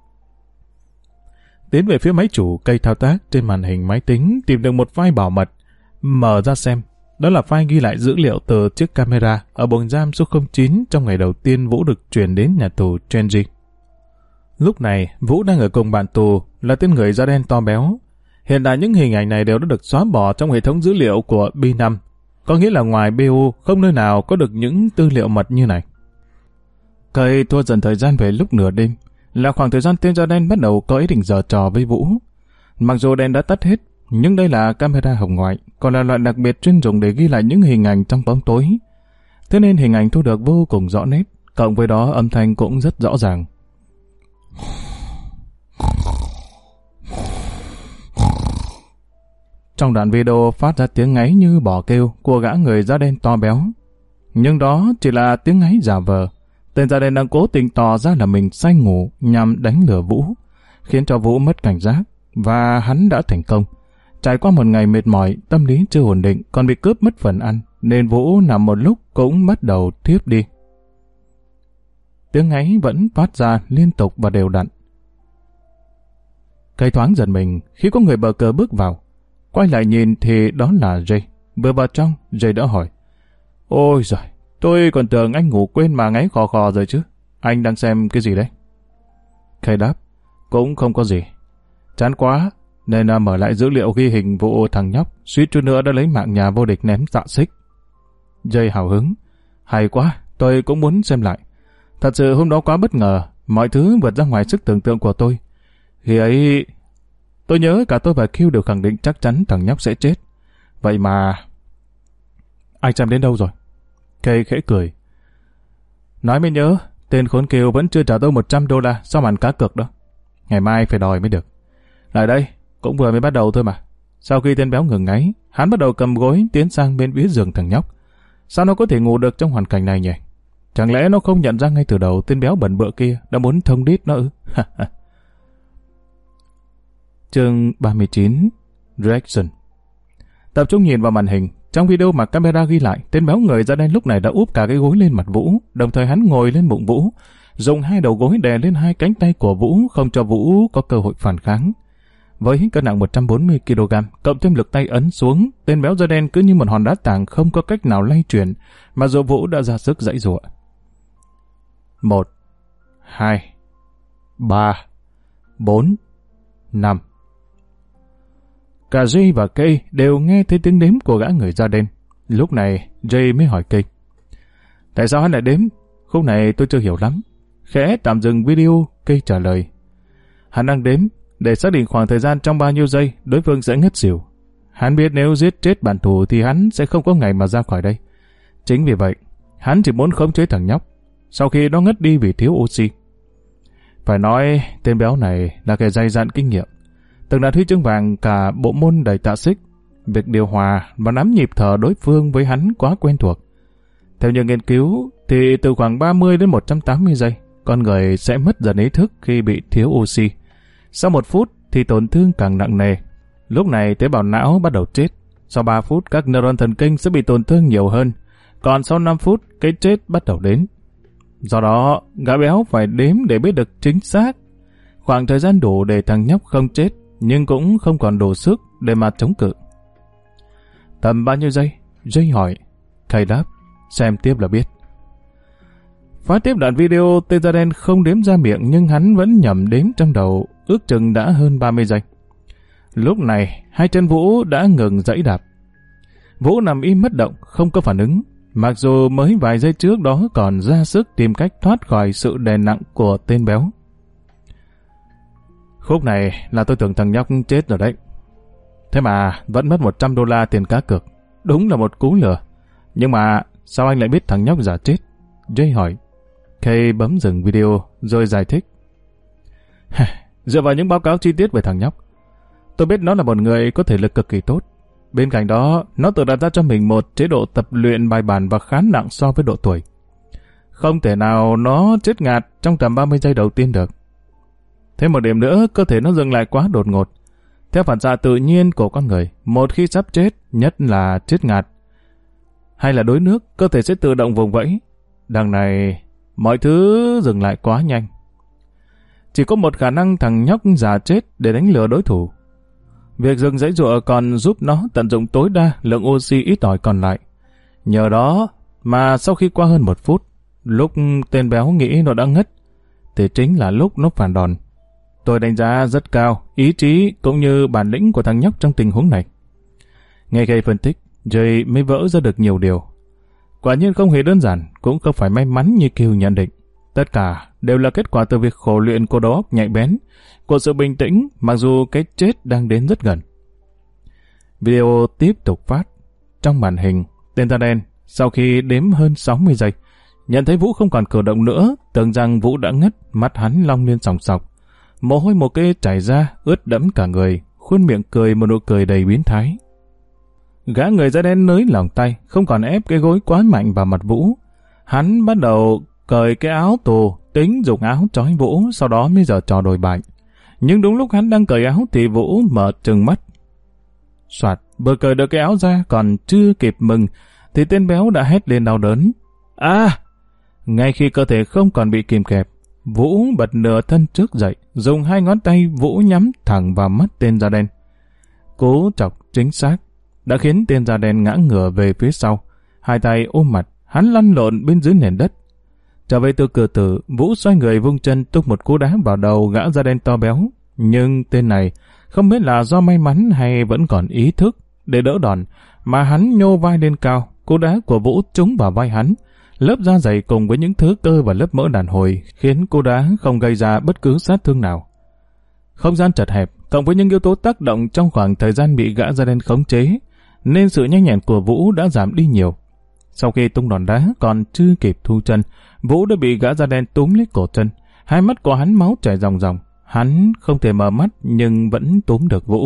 Tiến về phía máy chủ, Kay thao tác trên màn hình máy tính tìm được một file bảo mật. Mở ra xem, đó là file ghi lại dữ liệu từ chiếc camera ở buồng giam số không chín trong ngày đầu tiên Vũ được chuyển đến nhà tù Chenji. Lúc này, Vũ đang ở cùng bạn tù là tên người da đen to béo. Hiện tại những hình ảnh này đều đã được xóa bỏ trong hệ thống dữ liệu của B năm. Có nghĩa là ngoài bê u không nơi nào có được những tư liệu mật như này. Kay thua dần thời gian về lúc nửa đêm, là khoảng thời gian tên da đen bắt đầu có ý định giở trò với Vũ. Mặc dù đèn đã tắt hết, nhưng đây là camera hồng ngoại, còn là loại đặc biệt chuyên dùng để ghi lại những hình ảnh trong bóng tối. Thế nên hình ảnh thu được vô cùng rõ nét, cộng với đó âm thanh cũng rất rõ ràng. Trong đoạn video phát ra tiếng ngáy như bò kêu của gã người da đen to béo. Nhưng đó chỉ là tiếng ngáy giả vờ. Tên da đen đang cố tình tỏ ra là mình say ngủ nhằm đánh lừa Vũ, khiến cho Vũ mất cảnh giác, và hắn đã thành công. Trải qua một ngày mệt mỏi, tâm lý chưa ổn định, còn bị cướp mất phần ăn, nên Vũ nằm một lúc cũng bắt đầu thiếp đi. Tiếng ngáy vẫn phát ra liên tục và đều đặn. Kay thoáng giật mình khi có người bờ cờ bước vào. Quay lại nhìn thì đó là Jay. Vừa vào trong, Jay đã hỏi. Ôi giời, tôi còn tưởng anh ngủ quên mà ngáy khò khò rồi chứ. Anh đang xem cái gì đấy? Kay đáp. Cũng không có gì. Chán quá, nên là mở lại dữ liệu ghi hình vụ thằng nhóc suýt chút nữa đã lấy mạng nhà vô địch ném tạ xích. Jay hào hứng. Hay quá, tôi cũng muốn xem lại. Thật sự hôm đó quá bất ngờ, mọi thứ vượt ra ngoài sức tưởng tượng của tôi. Khi ấy, tôi nhớ cả tôi và Q đều khẳng định chắc chắn thằng nhóc sẽ chết. Vậy mà... Anh xem đến đâu rồi? Kay khẽ cười. Nói mới nhớ, tên khốn Q vẫn chưa trả tôi một trăm đô la sau màn cá cược đó. Ngày mai phải đòi mới được. Lại đây, cũng vừa mới bắt đầu thôi mà. Sau khi tên béo ngừng ngáy, hắn bắt đầu cầm gối tiến sang bên phía giường thằng nhóc. Sao nó có thể ngủ được trong hoàn cảnh này nhỉ? Chẳng lẽ nó không nhận ra ngay từ đầu tên béo bẩn bựa kia đã muốn thông đít nó ư? Chương ba mươi chín. Reaction. Tập trung nhìn vào màn hình, Trong video mà camera ghi lại, tên béo người da đen lúc này đã úp cả cái gối lên mặt Vũ, đồng thời hắn ngồi lên bụng Vũ, dùng hai đầu gối đè lên hai cánh tay của Vũ, không cho Vũ có cơ hội phản kháng. Với cân nặng một trăm bốn mươi ki lô gam, cộng thêm lực tay ấn xuống, tên béo da đen cứ như một hòn đá tảng không có cách nào lay chuyển, mà dù Vũ đã ra sức giãy giụa. Một, hai, ba, bốn, năm. Cả Jay và Kay đều nghe thấy tiếng đếm của gã người da đen. Lúc này, Jay mới hỏi Kay: tại sao hắn lại đếm? Khúc này tôi chưa hiểu lắm. Khẽ tạm dừng video, Kay trả lời: hắn đang đếm để xác định khoảng thời gian trong bao nhiêu giây đối phương sẽ ngất xỉu. Hắn biết nếu giết chết bản thù thì hắn sẽ không có ngày mà ra khỏi đây. Chính vì vậy, hắn chỉ muốn khống chế thằng nhóc sau khi nó ngất đi vì thiếu oxy. Phải nói, tên béo này là kẻ dày dặn kinh nghiệm, từng đạt huy chương vàng cả bộ môn đẩy tạ xích. Việc điều hòa và nắm nhịp thở đối phương với hắn quá quen thuộc. Theo những nghiên cứu, thì từ khoảng ba mươi đến một trăm tám mươi giây, con người sẽ mất dần ý thức khi bị thiếu oxy. Sau một phút thì tổn thương càng nặng nề. Lúc này tế bào não bắt đầu chết. Sau ba phút các neuron thần kinh sẽ bị tổn thương nhiều hơn. Còn sau năm phút cái chết bắt đầu đến. Do đó, gã béo phải đếm để biết được chính xác khoảng thời gian đủ để thằng nhóc không chết, nhưng cũng không còn đủ sức để mà chống cự. Tầm bao nhiêu giây? Jay hỏi. Kay đáp. Xem tiếp là biết. Phát tiếp đoạn video, tên da đen không đếm ra miệng nhưng hắn vẫn nhẩm đếm trong đầu, ước chừng đã hơn ba mươi giây. Lúc này, hai chân Vũ đã ngừng giãy đạp. Vũ nằm im bất động, không có phản ứng, mặc dù mới vài giây trước đó còn ra sức tìm cách thoát khỏi sự đè nặng của tên béo. Khúc này là tôi tưởng thằng nhóc chết rồi đấy. Thế mà vẫn mất một trăm đô la tiền cá cược. Đúng là một cú lừa. Nhưng mà sao anh lại biết thằng nhóc giả chết? Jay hỏi. Kay bấm dừng video rồi giải thích. Dựa vào những báo cáo chi tiết về thằng nhóc, tôi biết nó là một người có thể lực cực kỳ tốt. Bên cạnh đó, nó tự đặt ra cho mình một chế độ tập luyện bài bản và khá nặng so với độ tuổi. Không thể nào nó chết ngạt trong tầm ba mươi giây đầu tiên được. Thêm một điểm nữa, cơ thể nó dừng lại quá đột ngột. Theo phản xạ tự nhiên của con người, một khi sắp chết, nhất là chết ngạt hay là đuối nước, cơ thể sẽ tự động vùng vẫy. Đằng này, mọi thứ dừng lại quá nhanh. Chỉ có một khả năng thằng nhóc già chết để đánh lừa đối thủ. Việc dừng giãy giụa còn giúp nó tận dụng tối đa lượng oxy ít ỏi còn lại. Nhờ đó mà sau khi qua hơn một phút, lúc tên béo nghĩ nó đã ngất, thì chính là lúc nó phản đòn. Tôi đánh giá rất cao ý chí cũng như bản lĩnh của thằng nhóc trong tình huống này. Nghe Kay phân tích, Jay mới vỡ ra được nhiều điều. Quả nhiên không hề đơn giản, cũng không phải may mắn như Kiều nhận định. Tất cả đều là kết quả từ việc khổ luyện của đầu óc nhạy bén, của sự bình tĩnh mặc dù cái chết đang đến rất gần. Video tiếp tục phát. Trong màn hình, tên da đen sau khi đếm hơn sáu mươi giây, nhận thấy Vũ không còn cử động nữa, tưởng rằng Vũ đã ngất, mắt hắn long lên sòng sọc. Mồ hôi mồ kê chảy ra, ướt đẫm cả người, khuôn miệng cười một nụ cười đầy biến thái. Gã người da đen nới lòng tay, không còn ép cái gối quá mạnh vào mặt Vũ. Hắn bắt đầu cởi cái áo tù, tính dùng áo trói Vũ, sau đó mới giở trò đồi bại. Nhưng đúng lúc hắn đang cởi áo thì Vũ mở trừng mắt. Soạt, vừa cởi được cái áo ra, còn chưa kịp mừng, thì tên béo đã hét lên đau đớn. À! Ngay khi cơ thể không còn bị kìm kẹp, Vũ bật nửa thân trước dậy, dùng hai ngón tay Vũ nhắm thẳng vào mắt tên da đen. Cú chọc chính xác đã khiến tên da đen ngã ngửa về phía sau, hai tay ôm mặt, hắn lăn lộn bên dưới nền đất. Trở về từ cửa tử, Vũ xoay người vung chân tung một cú đá vào đầu gã da đen to béo. Nhưng tên này không biết là do may mắn hay vẫn còn ý thức để đỡ đòn, mà hắn nhô vai lên cao, cú đá của Vũ trúng vào vai hắn. Lớp da dày cùng với những thứ cơ và lớp mỡ đàn hồi khiến cú đá không gây ra bất cứ sát thương nào. Không gian chật hẹp, cộng với những yếu tố tác động trong khoảng thời gian bị gã da đen khống chế, nên sự nhanh nhẹn của Vũ đã giảm đi nhiều. Sau khi tung đòn đá còn chưa kịp thu chân, Vũ đã bị gã da đen túm lấy cổ chân. Hai mắt của hắn máu chảy ròng ròng. Hắn không thể mở mắt nhưng vẫn túm được Vũ.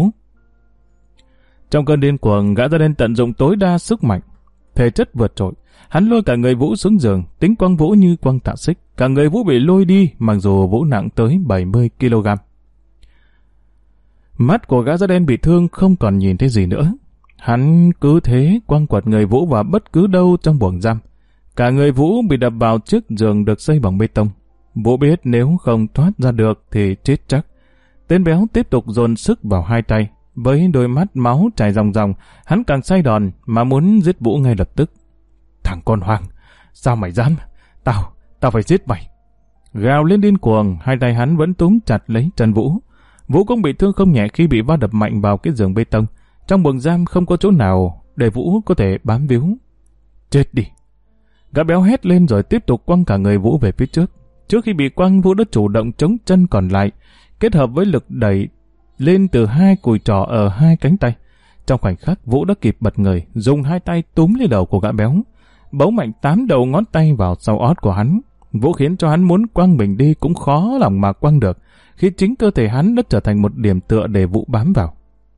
Trong cơn điên cuồng, gã da đen tận dụng tối đa sức mạnh, thể chất vượt trội. Hắn lôi cả người Vũ xuống giường, tính quăng Vũ như quăng tạ xích. Cả người Vũ bị lôi đi, mặc dù Vũ nặng tới bảy mươi ki lô gam. Mắt của gã da đen bị thương không còn nhìn thấy gì nữa. Hắn cứ thế quăng quật người Vũ vào bất cứ đâu trong buồng giam. Cả người Vũ bị đập vào chiếc giường được xây bằng bê tông. Vũ biết nếu không thoát ra được thì chết chắc. Tên béo tiếp tục dồn sức vào hai tay. Với đôi mắt máu chảy ròng ròng, hắn càng say đòn mà muốn giết Vũ ngay lập tức. Thằng con hoang, sao mày dám? Tao, tao phải giết mày. Gào lên điên cuồng, hai tay hắn vẫn túm chặt lấy chân Vũ. Vũ cũng bị thương không nhẹ khi bị va đập mạnh vào cái giường bê tông. Trong buồng giam không có chỗ nào để Vũ có thể bám víu. Chết đi! Gã béo hét lên rồi tiếp tục quăng cả người Vũ về phía trước. Trước khi bị quăng, Vũ đã chủ động chống chân còn lại, kết hợp với lực đẩy lên từ hai cùi trỏ ở hai cánh tay. Trong khoảnh khắc, Vũ đã kịp bật người, dùng hai tay túm lấy đầu của gã béo, bấu mạnh tám đầu ngón tay vào sau ót của hắn. Vũ khiến cho hắn muốn quăng mình đi cũng khó lòng mà quăng được, khi chính cơ thể hắn đã trở thành một điểm tựa để Vũ bám vào.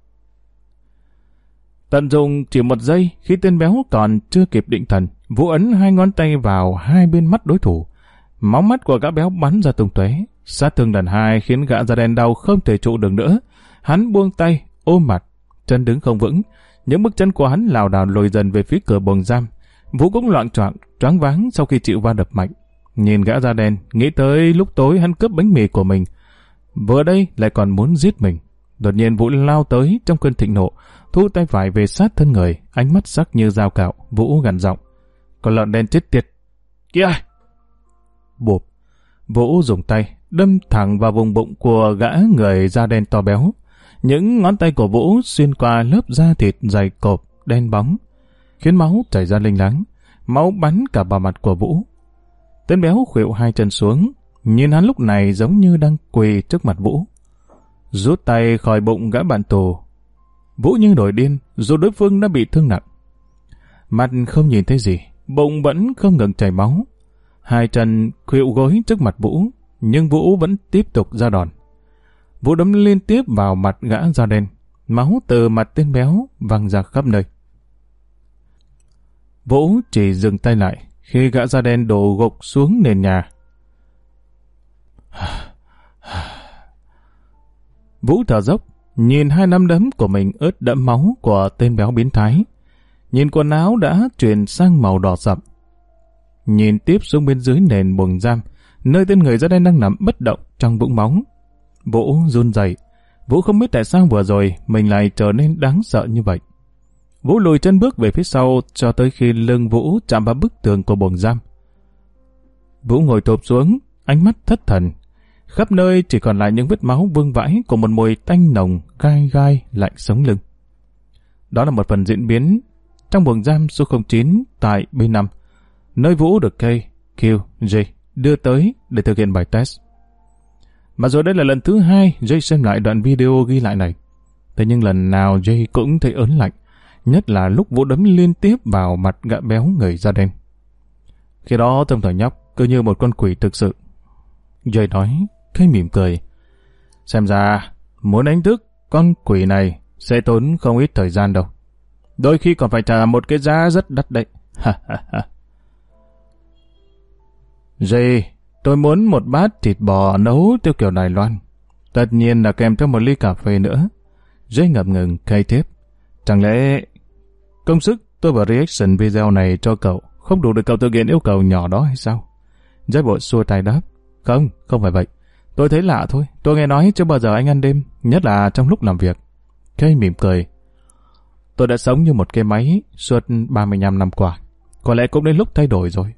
Tận dụng chỉ một giây khi tên béo còn chưa kịp định thần, Vũ ấn hai ngón tay vào hai bên mắt đối thủ. Máu mắt của gã béo bắn ra tung tóe. Sát thương lần hai khiến gã da đen đau không thể trụ được nữa. Hắn buông tay, ôm mặt, chân đứng không vững. Những bước chân của hắn lảo đảo lùi dần về phía cửa buồng giam. Vũ cũng loạng choạng, choáng váng sau khi chịu va đập mạnh. Nhìn gã da đen, nghĩ tới lúc tối hắn cướp bánh mì của mình, vừa đây lại còn muốn giết mình. Đột nhiên Vũ lao tới trong cơn thịnh nộ, thu tay phải về sát thân người, ánh mắt sắc như dao cạo. Vũ gằn giọng: "Con lợn đen chết tiệt kia!" Bụp, Vũ dùng tay đâm thẳng vào vùng bụng của gã người da đen to béo. Những ngón tay của Vũ xuyên qua lớp da thịt dày cộp đen bóng, khiến máu chảy ra lênh láng. Máu bắn cả vào mặt của Vũ. Tên béo khuỵu hai chân xuống, nhìn hắn lúc này giống như đang quỳ trước mặt Vũ. Rút tay khỏi bụng gã bạn tù, Vũ như nổi điên, dù đối phương đã bị thương nặng. Mặt không nhìn thấy gì, bụng vẫn không ngừng chảy máu. Hai chân khuỵu gối trước mặt Vũ, nhưng Vũ vẫn tiếp tục ra đòn. Vũ đấm liên tiếp vào mặt gã da đen, máu từ mặt tên béo văng ra khắp nơi. Vũ chỉ dừng tay lại khi gã da đen đổ gục xuống nền nhà. Vũ thở dốc, nhìn hai nắm đấm của mình ướt đẫm máu của tên béo biến thái. Nhìn quần áo đã chuyển sang màu đỏ sậm. Nhìn tiếp xuống bên dưới nền buồng giam, nơi tên người da đen đang nằm bất động trong vũng máu. Vũ run rẩy. Vũ không biết tại sao vừa rồi mình lại trở nên đáng sợ như vậy. Vũ lùi chân bước về phía sau cho tới khi lưng Vũ chạm vào bức tường của buồng giam. Vũ ngồi thụp xuống, ánh mắt thất thần. Khắp nơi chỉ còn lại những vết máu vương vãi của một mùi tanh nồng gai gai lạnh sống lưng. Đó là một phần diễn biến trong buồng giam số không chín tại B năm, nơi Vũ được K, Q, J đưa tới để thực hiện bài test. Mà rồi đây là lần thứ hai J xem lại đoạn video ghi lại này. Thế nhưng lần nào J cũng thấy ớn lạnh, nhất là lúc Vũ đấm liên tiếp vào mặt gã béo người da đen. Khi đó trông thằng nhóc cứ như một con quỷ thực sự. J nói, khẽ mỉm cười. Xem ra, muốn đánh thức con quỷ này sẽ tốn không ít thời gian đâu. Đôi khi còn phải trả một cái giá rất đắt đấy. J, tôi muốn một bát thịt bò nấu theo kiểu Đài Loan. Tất nhiên là kèm theo một ly cà phê nữa. J ngập ngừng khay tiếp. Chẳng lẽ công sức tôi vào reaction video này cho cậu không đủ để cậu thực hiện yêu cầu nhỏ đó hay sao? J vội xua tay đáp. Không, không phải vậy. Tôi thấy lạ thôi. Tôi nghe nói chưa bao giờ anh ăn đêm, nhất là trong lúc làm việc. Kay mỉm cười. Tôi đã sống như một cái máy suốt ba mươi lăm năm qua. Có lẽ cũng đến lúc thay đổi rồi.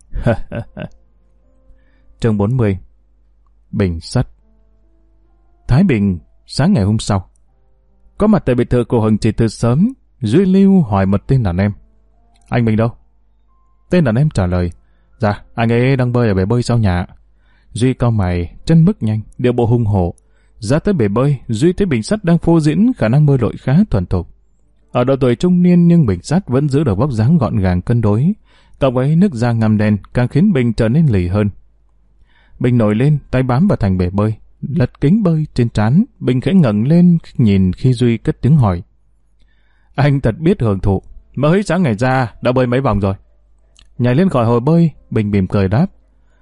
Chương bốn mươi. Bình sắt. Thái Bình, sáng ngày hôm sau. Có mặt tại biệt thự của Hồng Chỉ từ sớm, Duy Lưu hỏi một tên đàn em. Anh Bình đâu? Tên đàn em trả lời. Dạ, anh ấy đang bơi ở bể bơi sau nhà. Duy cau mày, chân bước nhanh, điệu bộ hung hổ. Ra tới bể bơi, Duy thấy Bình Sắt đang phô diễn khả năng bơi lội khá thuần thục. Ở độ tuổi trung niên nhưng Bình Sắt vẫn giữ được vóc dáng gọn gàng cân đối. Cộng với nước da ngăm đen càng khiến Bình trở nên lì hơn. Bình nổi lên, tay bám vào thành bể bơi, lật kính bơi trên trán. Bình khẽ ngẩng lên nhìn khi Duy cất tiếng hỏi. Anh thật biết hưởng thụ, mới sáng ngày ra đã bơi mấy vòng rồi. Nhảy lên khỏi hồ bơi, Bình mỉm cười đáp.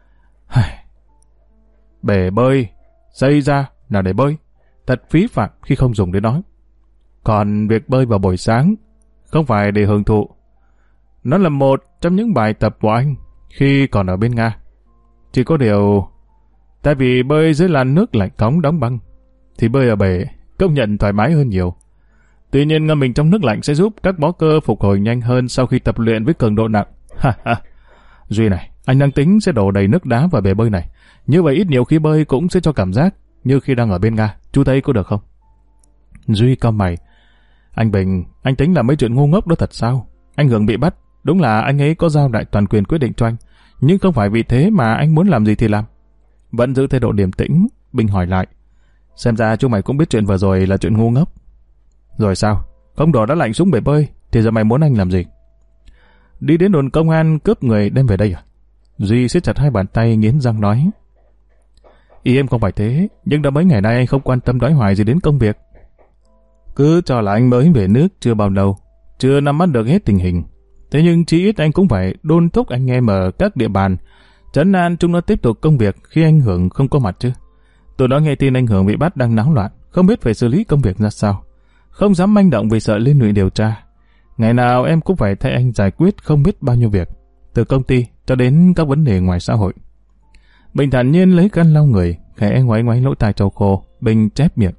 Bể bơi xây ra là để bơi, thật phí phạm khi không dùng để nói. Còn việc bơi vào buổi sáng không phải để hưởng thụ. Nó là một trong những bài tập của anh khi còn ở bên Nga. Chỉ có điều, tại vì bơi dưới làn nước lạnh cóng đóng băng, thì bơi ở bể công nhận thoải mái hơn nhiều. Tuy nhiên ngâm mình trong nước lạnh sẽ giúp các bó cơ phục hồi nhanh hơn sau khi tập luyện với cường độ nặng. Ha ha. Duy này, anh đang tính sẽ đổ đầy nước đá vào bể bơi này. Như vậy ít nhiều khi bơi cũng sẽ cho cảm giác như khi đang ở bên Nga. Chú thấy có được không? Duy cau mày. Anh Bình, anh tính là mấy chuyện ngu ngốc đó thật sao? Anh Hưởng bị bắt, đúng là anh ấy có giao đại toàn quyền quyết định cho anh. Nhưng không phải vì thế mà anh muốn làm gì thì làm. Vẫn giữ thái độ điềm tĩnh, Bình hỏi lại. Xem ra chú mày cũng biết chuyện vừa rồi là chuyện ngu ngốc. Rồi sao? Không đổ đã lạnh xuống bể bơi, thì giờ mày muốn anh làm gì? Đi đến đồn công an cướp người đem về đây à? Duy siết chặt hai bàn tay nghiến răng nói. Ý em không phải thế, nhưng đã mấy ngày nay anh không quan tâm đói hoài gì đến công việc. Cứ cho là anh mới về nước chưa bao lâu, chưa nắm bắt được hết tình hình. Thế nhưng chí ít anh cũng phải đôn thúc anh em ở các địa bàn, trấn an chúng nó tiếp tục công việc khi anh Hưởng không có mặt chứ. Tụi nó nghe tin anh Hưởng bị bắt đang náo loạn, không biết phải xử lý công việc ra sao. Không dám manh động vì sợ liên lụy điều tra. Ngày nào em cũng phải thay anh giải quyết không biết bao nhiêu việc, từ công ty cho đến các vấn đề ngoài xã hội. Bình thản nhiên lấy khăn lau người, khẽ ngoáy ngoáy lỗ tai trâu khô, Bình chép miệng.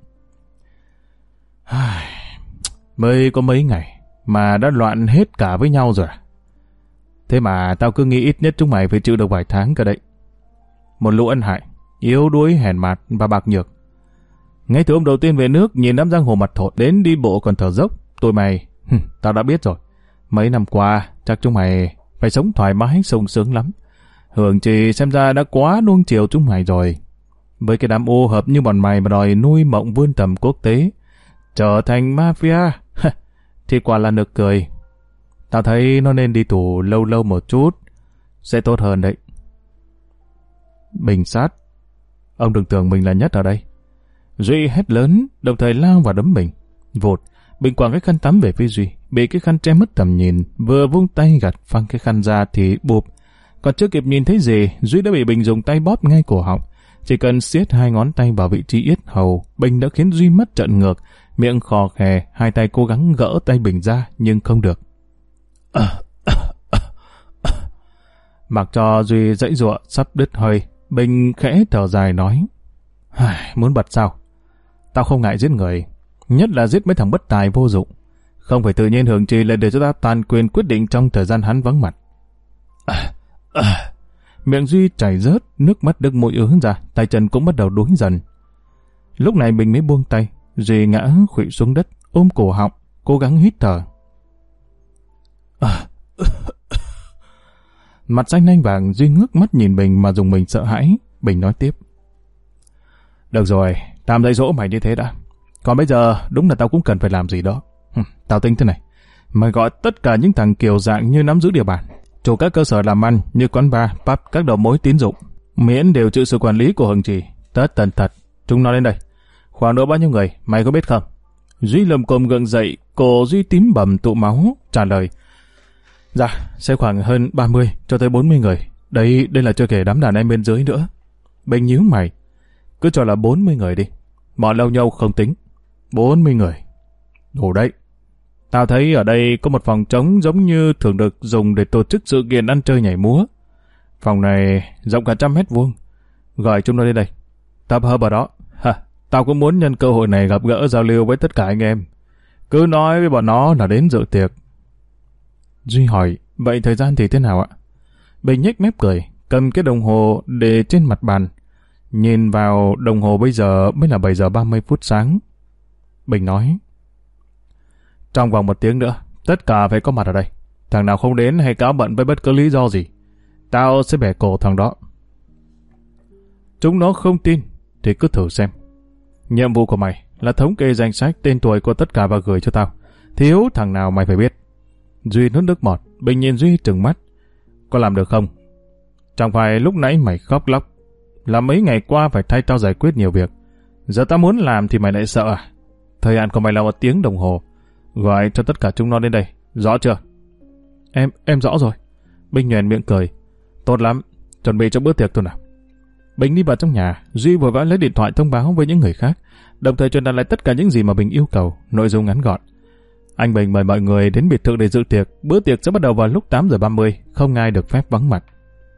Mới có mấy ngày mà đã loạn hết cả với nhau rồi. Thế mà tao cứ nghĩ ít nhất chúng mày phải chịu được vài tháng cơ đấy. Một lũ ân hại, yếu đuối, hèn mạt và bạc nhược. Ngay từ hôm đầu tiên về nước, nhìn đám giang hồ mặt thột đến đi bộ còn thở dốc. Tụi mày, tao đã biết rồi. Mấy năm qua, chắc chúng mày phải sống thoải mái, sung sướng lắm. Hưởng Trì xem ra đã quá nuông chiều chúng mày rồi. Với cái đám ô hợp như bọn mày mà đòi nuôi mộng vươn tầm quốc tế, trở thành mafia, thì quả là nực cười. Tao thấy nó nên đi tù lâu lâu một chút, sẽ tốt hơn đấy. Bình sát, ông đừng tưởng mình là nhất ở đây. Duy hét lớn, đồng thời lao vào đấm Bình. Vụt, Bình quàng cái khăn tắm về phía Duy, bị cái khăn che mất tầm nhìn, vừa vung tay gạt phăng cái khăn ra thì bụp. Còn chưa kịp nhìn thấy gì, Duy đã bị Bình dùng tay bóp ngay cổ họng. Chỉ cần siết hai ngón tay vào vị trí yết hầu, Bình đã khiến Duy mất trận ngược, miệng khò khè, hai tay cố gắng gỡ tay Bình ra nhưng không được. Mặc cho Duy dãy giụa sắp đứt hơi, Bình khẽ thở dài nói: Muốn bật sao? Tao không ngại giết người, nhất là giết mấy thằng bất tài vô dụng. Không phải tự nhiên Hưởng Trì lại để cho ta toàn quyền quyết định trong thời gian hắn vắng mặt. À, à. Miệng Duy chảy rớt, nước mắt đứt mũi ứa ra, tay chân cũng bắt đầu đuối dần. Lúc này Bình mới buông tay, Duy ngã khuỵu xuống đất, ôm cổ họng, cố gắng hít thở. À. Mặt xanh nanh vàng, Duy ngước mắt nhìn Bình mà dùng mình sợ hãi. Bình nói tiếp: Được rồi, tạm dạy dỗ mày như thế đã. Còn bây giờ đúng là tao cũng cần phải làm gì đó. Hừm, tao tính thế này, mày gọi tất cả những thằng kiều dạng như nắm giữ địa bàn, chủ các cơ sở làm ăn như quán bar, pub, các đầu mối tín dụng, miễn đều chịu sự quản lý của Hưởng Trì, tất tần tật. Chúng nó đến đây. Khoảng độ bao nhiêu người, mày có biết không? Duy lầm cồm gượng dậy, cổ Duy tím bầm tụ máu, trả lời: Dạ, sẽ khoảng hơn ba mươi cho tới bốn mươi người. Đây, đây là chưa kể đám đàn em bên dưới nữa. Bình nhíu mày: Cứ cho là bốn mươi người đi. Bọn lâu nhau không tính. bốn mươi người. Đủ đấy. Tao thấy ở đây có một phòng trống giống như thường được dùng để tổ chức sự kiện ăn chơi nhảy múa. Phòng này rộng cả trăm mét vuông. Gọi chúng nó đến đây. Tập hợp ở đó. Ha, tao cũng muốn nhân cơ hội này gặp gỡ giao lưu với tất cả anh em. Cứ nói với bọn nó là đến dự tiệc. Duy hỏi: Vậy thời gian thì thế nào ạ? Bình nhếch mép cười, cầm cái đồng hồ để trên mặt bàn. Nhìn vào đồng hồ bây giờ mới là bảy giờ ba mươi phút sáng. Bình nói: Trong vòng một tiếng nữa, tất cả phải có mặt ở đây. Thằng nào không đến hay cáo bận với bất cứ lý do gì, tao sẽ bẻ cổ thằng đó. Chúng nó không tin thì cứ thử xem. Nhiệm vụ của mày là thống kê danh sách tên tuổi của tất cả và gửi cho tao. Thiếu thằng nào mày phải biết. Duy nuốt nước bọt. Bình nhìn Duy trừng mắt: Có làm được không? Chẳng phải lúc nãy mày khóc lóc là mấy ngày qua phải thay tao giải quyết nhiều việc. Giờ tao muốn làm thì mày lại sợ à? Thời hạn của mày là một tiếng đồng hồ. Gọi cho tất cả chúng nó đến đây. Rõ chưa? Em, em rõ rồi. Bình nhoẻn miệng cười. Tốt lắm, chuẩn bị cho bữa tiệc thôi nào. Bình đi vào trong nhà. Duy vội vã lấy điện thoại thông báo với những người khác, đồng thời truyền đạt lại tất cả những gì mà Bình yêu cầu. Nội dung ngắn gọn: Anh Bình mời mọi người đến biệt thự để dự tiệc. Bữa tiệc sẽ bắt đầu vào lúc tám giờ ba mươi, không ai được phép vắng mặt.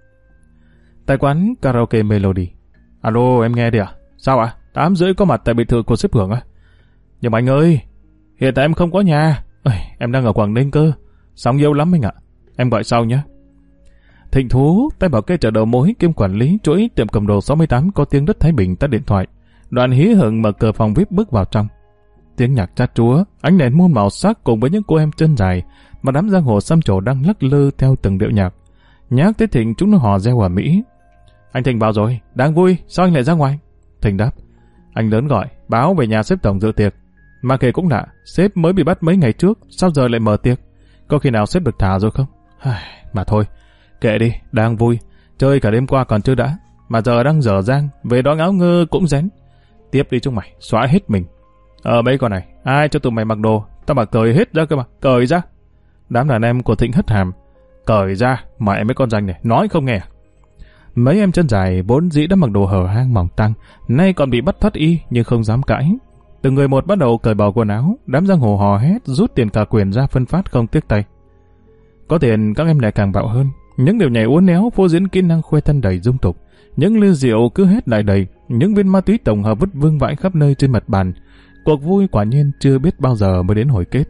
Tại quán karaoke Melody. Alo, em nghe đi à? Sao ạ? À? tám rưỡi có mặt tại biệt thự của sếp Hưởng à? Nhưng mà anh ơi, hiện tại em không có nhà. Ôi, em đang ở Quảng Ninh cơ. Sóng yếu lắm anh ạ. Em gọi sau nhé. Thịnh Thú, tay bảo kê chợ đầu mối kiêm quản lý chuỗi tiệm cầm đồ sáu mươi tám có tiếng đất Thái Bình tắt điện thoại. Đoạn hí hửng mở cửa phòng vi ai pi bước vào trong. Tiếng nhạc chát chúa, ánh đèn muôn màu sắc cùng với những cô em chân dài mà đám giang hồ xăm trổ đang lắc lư theo từng điệu nhạc. Nhắc tới Thịnh, chúng nó hò reo ở Mỹ. Anh Thịnh vào rồi, đang vui, sao anh lại ra ngoài? Thịnh đáp. Anh lớn gọi, báo về nhà sếp tổng dự tiệc. Mà kể cũng lạ, sếp mới bị bắt mấy ngày trước, sao giờ lại mở tiệc? Có khi nào sếp được thả rồi không? Mà thôi, kệ đi, đang vui, chơi cả đêm qua còn chưa đã, mà giờ đang dở dang, về đó ngáo ngơ cũng rén. Tiếp đi chúng mày, xóa hết mình. Ờ mấy con này, ai cho tụi mày mặc đồ, tao bảo cởi hết ra cơ mà, cởi ra. Đám đàn em của Thịnh hất hàm, cởi ra, mà em mấy con danh này, nói không nghe. Mấy em chân dài vốn dĩ đã mặc đồ hở hang mỏng tang, nay còn bị bắt thoát y nhưng không dám cãi. Từng người một bắt đầu cởi bỏ quần áo, đám giang hồ hò hét rút tiền cả quyền ra phân phát không tiếc tay. Có tiền các em lại càng bạo hơn, những điều nhảy uốn éo phô diễn kỹ năng khoe thân đầy dung tục, những ly rượu cứ hết lại đầy, những viên ma túy tổng hợp vứt vương vãi khắp nơi trên mặt bàn. Cuộc vui quả nhiên chưa biết bao giờ mới đến hồi kết.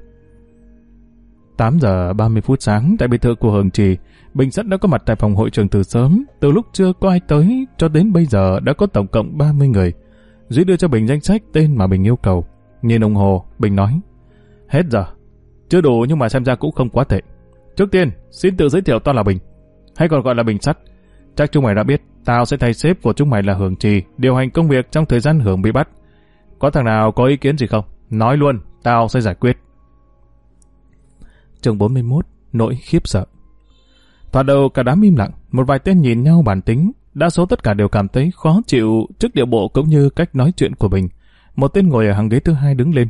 tám giờ ba mươi phút sáng tại biệt thự của Hường Trì, Bình Sắt đã có mặt tại phòng hội trường từ sớm. Từ lúc chưa có ai tới cho đến bây giờ đã có tổng cộng ba mươi người. Duy đưa cho Bình danh sách tên mà Bình yêu cầu. Nhìn đồng hồ, Bình nói: hết giờ. Chưa đủ nhưng mà xem ra cũng không quá tệ. Trước tiên, xin tự giới thiệu tao là Bình, hay còn gọi là Bình Sắt. Chắc chúng mày đã biết, tao sẽ thay sếp của chúng mày là Hường Trì điều hành công việc trong thời gian Hường bị bắt. Có thằng nào có ý kiến gì không? Nói luôn, tao sẽ giải quyết. Chương bốn mươi mốt, nỗi khiếp sợ. Thoạt đầu cả đám im lặng, một vài tên nhìn nhau bàn tính, đa số tất cả đều cảm thấy khó chịu trước điệu bộ cũng như cách nói chuyện của Bình. Một tên ngồi ở hàng ghế thứ hai đứng lên.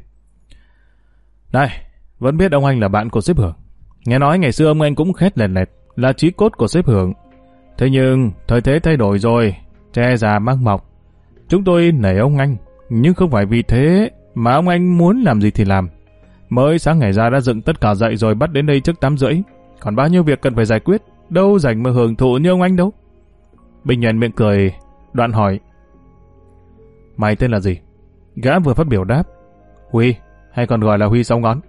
Này, vẫn biết ông anh là bạn của sếp Hưởng. Nghe nói ngày xưa ông anh cũng khét lẹt lẹt, là chí cốt của sếp Hưởng. Thế nhưng, thời thế thay đổi rồi, tre già mang mọc. Chúng tôi nể ông anh, nhưng không phải vì thế mà ông anh muốn làm gì thì làm. Mới sáng ngày ra đã dựng tất cả dậy rồi bắt đến đây trước tám rưỡi. Còn bao nhiêu việc cần phải giải quyết, đâu rảnh mà hưởng thụ như ông anh đâu. Bình nhoẻn miệng cười, đoạn hỏi: mày tên là gì? Gã vừa phát biểu đáp: Huy, hay còn gọi là Huy Sáu Ngón.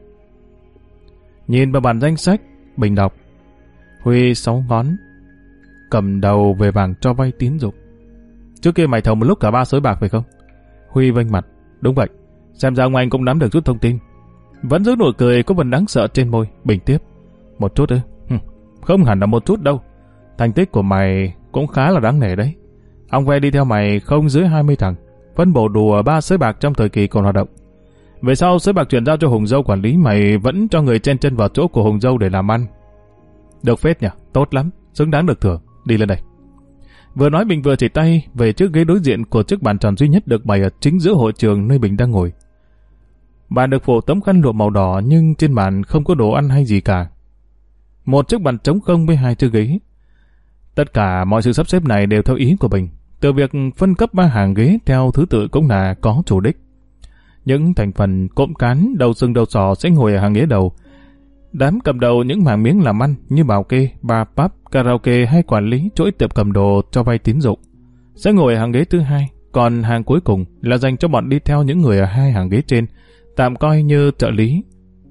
Nhìn vào bản danh sách, Bình đọc: Huy Sáu Ngón, cầm đầu về vàng cho vay tín dụng. Trước kia mày thầu một lúc cả ba sới bạc phải không? Huy vênh mặt: đúng vậy. Xem ra ông anh cũng nắm được chút thông tin. Vẫn giữ nụ cười có phần đáng sợ trên môi. Bình tiếp: một chút ư? Không hẳn là một chút đâu. Thành tích của mày cũng khá là đáng nể đấy. Ông ve đi theo mày không dưới hai mươi thằng, phân bổ đủ ở ba sới bạc trong thời kỳ còn hoạt động. Về sau sới bạc chuyển giao cho Hùng Dâu quản lý, mày vẫn cho người chen chân vào chỗ của Hùng Dâu để làm ăn. Được phết nhỉ, tốt lắm, xứng đáng được thưởng. Đi lên đây. Vừa nói Bình vừa chỉ tay về chiếc ghế đối diện của chiếc bàn tròn duy nhất được bày ở chính giữa hội trường nơi Bình đang ngồi. Bàn được phủ tấm khăn lụa màu đỏ nhưng trên bàn không có đồ ăn hay gì cả. Một chiếc bàn trống không với hai chiếc ghế. Tất cả mọi sự sắp xếp này đều theo ý của Bình. Từ việc phân cấp ba hàng ghế theo thứ tự cũng là có chủ đích. Những thành phần cộm cán, đầu sừng đầu sò sẽ ngồi ở hàng ghế đầu. Đám cầm đầu những mảng miếng làm ăn như bảo kê, bar, pub, karaoke hay quản lý chuỗi tiệm cầm đồ cho vay tín dụng sẽ ngồi ở hàng ghế thứ hai. Còn hàng cuối cùng là dành cho bọn đi theo những người ở hai hàng ghế trên, tạm coi như trợ lý.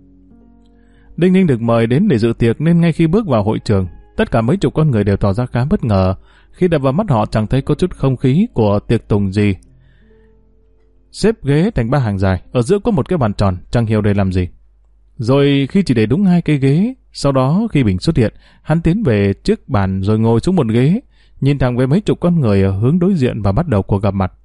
Đinh Ninh được mời đến để dự tiệc nên ngay khi bước vào hội trường, tất cả mấy chục con người đều tỏ ra khá bất ngờ khi đập vào mắt họ chẳng thấy có chút không khí của tiệc tùng gì. Xếp ghế thành ba hàng dài, ở giữa có một cái bàn tròn, chẳng hiểu để làm gì. Rồi khi chỉ để đúng hai cái ghế, sau đó khi Bình xuất hiện, hắn tiến về trước bàn rồi ngồi xuống một ghế, nhìn thẳng về mấy chục con người ở hướng đối diện và bắt đầu cuộc gặp mặt.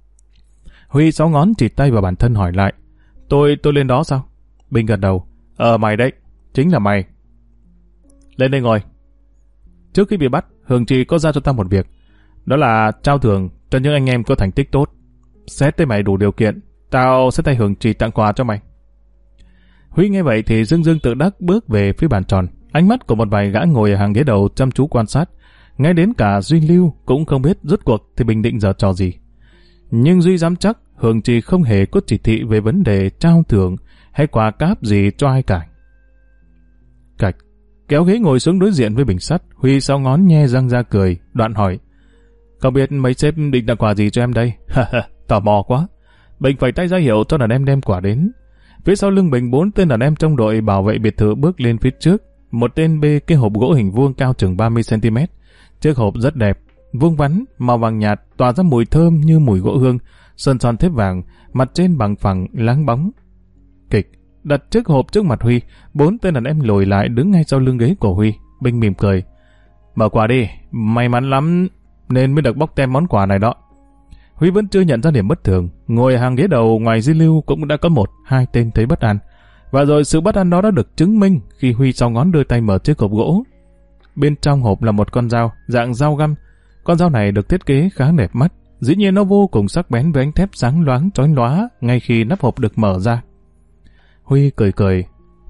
Huy Sáu Ngón chỉ tay vào bản thân hỏi lại: Tôi, tôi lên đó sao? Bình gật đầu: Ờ mày đấy, chính là mày. Lên đây ngồi. Trước khi bị bắt, Hường Trì có ra cho tao một việc, đó là trao thưởng cho những anh em có thành tích tốt. Xét tới mày đủ điều kiện, tao sẽ thay Hường Trì tặng quà cho mày. Huy nghe vậy thì dưng dưng tự đắc bước về phía bàn tròn. Ánh mắt của một vài gã ngồi ở hàng ghế đầu chăm chú quan sát. Ngay đến cả Duy Lưu cũng không biết rốt cuộc thì Bình định giờ trò gì. Nhưng Duy dám chắc Hường Trì không hề có chỉ thị về vấn đề trao thưởng hay quà cáp gì cho ai cả. Cạch kéo ghế ngồi xuống đối diện với bình sắt, Huy sáu ngón nhe răng ra cười, đoạn hỏi: không biết mấy sếp định tặng quà gì cho em đây? Tò mò quá. Bình phải tay ra hiệu cho đàn em đem quà đến. Phía sau lưng Bình, bốn tên đàn em trong đội bảo vệ biệt thự bước lên phía trước. Một tên bê cái hộp gỗ hình vuông cao chừng ba mươi xăng ti mét. Chiếc hộp rất đẹp, vuông vắn, màu vàng nhạt, tỏa ra mùi thơm như mùi gỗ hương, sơn son thép vàng, mặt trên bằng phẳng láng bóng. Kịch đặt chiếc hộp trước mặt Huy, bốn tên đàn em lùi lại đứng ngay sau lưng ghế của Huy. Bình mỉm cười: mở quà đi, may mắn lắm nên mới được bóc tem món quà này đó. Huy vẫn chưa nhận ra điểm bất thường. Ngồi hàng ghế đầu ngoài Di Lưu cũng đã có một, hai tên thấy bất an. Và rồi sự bất an đó đã được chứng minh khi Huy sau ngón đưa tay mở chiếc hộp gỗ. Bên trong hộp là một con dao, dạng dao găm. Con dao này được thiết kế khá đẹp mắt. Dĩ nhiên nó vô cùng sắc bén với ánh thép sáng loáng chói lóa ngay khi nắp hộp được mở ra. Huy cười cười: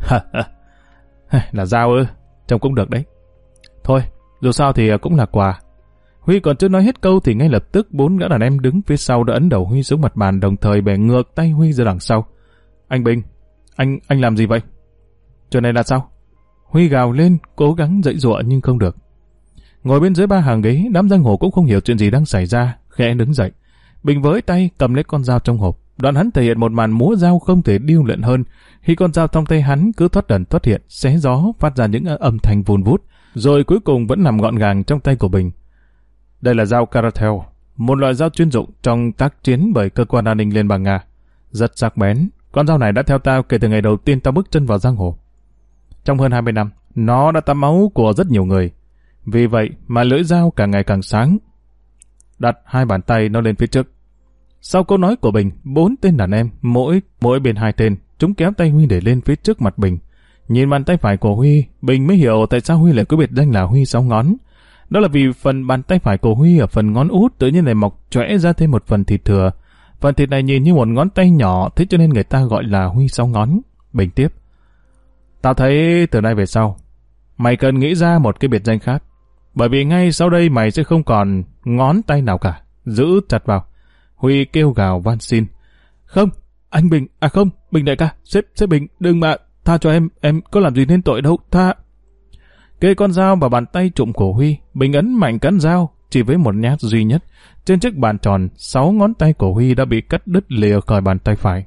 là dao ư? Trông cũng được đấy. Thôi, dù sao thì cũng là quà. Huy còn chưa nói hết câu thì ngay lập tức bốn gã đàn em đứng phía sau đã ấn đầu Huy xuống mặt bàn, đồng thời bẻ ngược tay Huy ra đằng sau. Anh Bình, anh anh làm gì vậy? Chuyện này là sao? Huy gào lên, cố gắng dãy giụa nhưng không được. Ngồi bên dưới ba hàng ghế, đám giang hồ cũng không hiểu chuyện gì đang xảy ra, khẽ đứng dậy. Bình với tay cầm lấy con dao trong hộp, đoạn hắn thể hiện một màn múa dao không thể điêu luyện hơn. Khi con dao trong tay hắn cứ thoát ẩn thoát hiện, xé gió phát ra những âm thanh vùn vút, rồi cuối cùng vẫn nằm gọn gàng trong tay của Bình. Đây là dao Caratel, một loại dao chuyên dụng trong tác chiến bởi cơ quan an ninh Liên bang Nga. Rất sắc bén, con dao này đã theo tao kể từ ngày đầu tiên tao bước chân vào giang hồ. Trong hơn hai mươi năm, nó đã tắm máu của rất nhiều người. Vì vậy mà lưỡi dao càng ngày càng sáng. Đặt hai bàn tay nó lên phía trước. Sau câu nói của Bình, bốn tên đàn em, mỗi mỗi bên hai tên, chúng kéo tay Huy để lên phía trước mặt Bình. Nhìn bàn tay phải của Huy, Bình mới hiểu tại sao Huy lại có biệt danh là Huy sáu ngón. Đó là vì phần bàn tay phải của Huy ở phần ngón út tự nhiên này mọc chỏe ra thêm một phần thịt thừa. Phần thịt này nhìn như một ngón tay nhỏ, thế cho nên người ta gọi là Huy sáu ngón. Bình tiếp: tao thấy từ nay về sau, mày cần nghĩ ra một cái biệt danh khác. Bởi vì ngay sau đây mày sẽ không còn ngón tay nào cả. Giữ chặt vào. Huy kêu gào van xin: không, anh Bình, à không, Bình đại ca, sếp, sếp Bình, đừng mà, tha cho em, em có làm gì nên tội đâu, tha. Kê con dao vào bàn tay trụm của Huy, Bình ấn mạnh cán dao, chỉ với một nhát duy nhất. Trên chiếc bàn tròn, sáu ngón tay của Huy đã bị cắt đứt lìa khỏi bàn tay phải.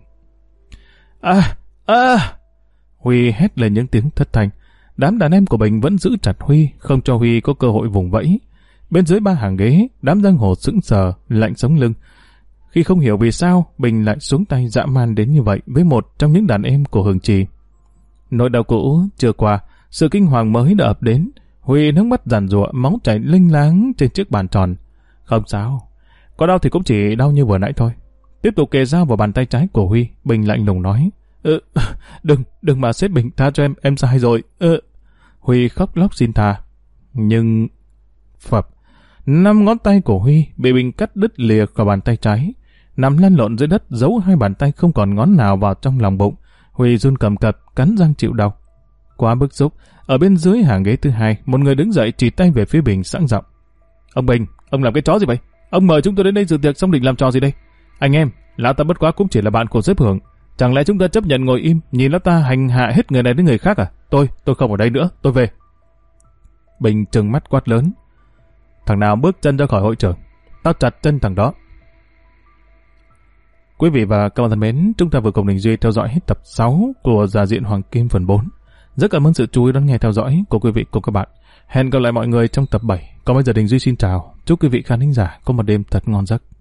À, à! Huy hét lên những tiếng thất thanh. Đám đàn em của Bình vẫn giữ chặt Huy, không cho Huy có cơ hội vùng vẫy. Bên dưới ba hàng ghế, đám giang hồ sững sờ, lạnh sống lưng. Khi không hiểu vì sao Bình lại xuống tay dã man đến như vậy với một trong những đàn em của Hường Trì. Nỗi đau cũ chưa qua, sự kinh hoàng mới đã ập đến. Huy nước mắt giàn giụa, máu chảy lênh láng trên chiếc bàn tròn. Không sao, có đau thì cũng chỉ đau như vừa nãy thôi. Tiếp tục kề dao vào bàn tay trái của Huy, Bình lạnh lùng nói: ừ, đừng, đừng mà sếp Bình, tha cho em, em sai rồi. Ừ. Huy khóc lóc xin tha. Nhưng phập, năm ngón tay của Huy bị Bình cắt đứt lìa khỏi bàn tay trái, nằm lăn lộn dưới đất, giấu hai bàn tay không còn ngón nào vào trong lòng bụng. Huy run cầm cập, cắn răng chịu đau. Quá bức xúc, ở bên dưới hàng ghế thứ hai, một người đứng dậy chỉ tay về phía Bình sẵn giọng: ông Bình, ông làm cái chó gì vậy? Ông mời chúng tôi đến đây dự tiệc xong định làm trò gì đây? Anh em, lão ta bất quá cũng chỉ là bạn của sếp Hưởng, chẳng lẽ chúng ta chấp nhận ngồi im nhìn lão ta hành hạ hết người này đến người khác à? Tôi, tôi không ở đây nữa, tôi về. Bình trừng mắt quát lớn: thằng nào bước chân ra khỏi hội trường, tao chặt chân thằng đó. Quý vị và các bạn thân mến, chúng ta vừa cùng Đình Duy theo dõi hết tập sáu của Già Diện Hoàng Kim phần bốn. Rất cảm ơn sự chú ý đón nghe theo dõi của quý vị cùng các bạn. Hẹn gặp lại mọi người trong tập bảy. Còn bây giờ Đình Duy xin chào. Chúc quý vị khán thính giả có một đêm thật ngon giấc.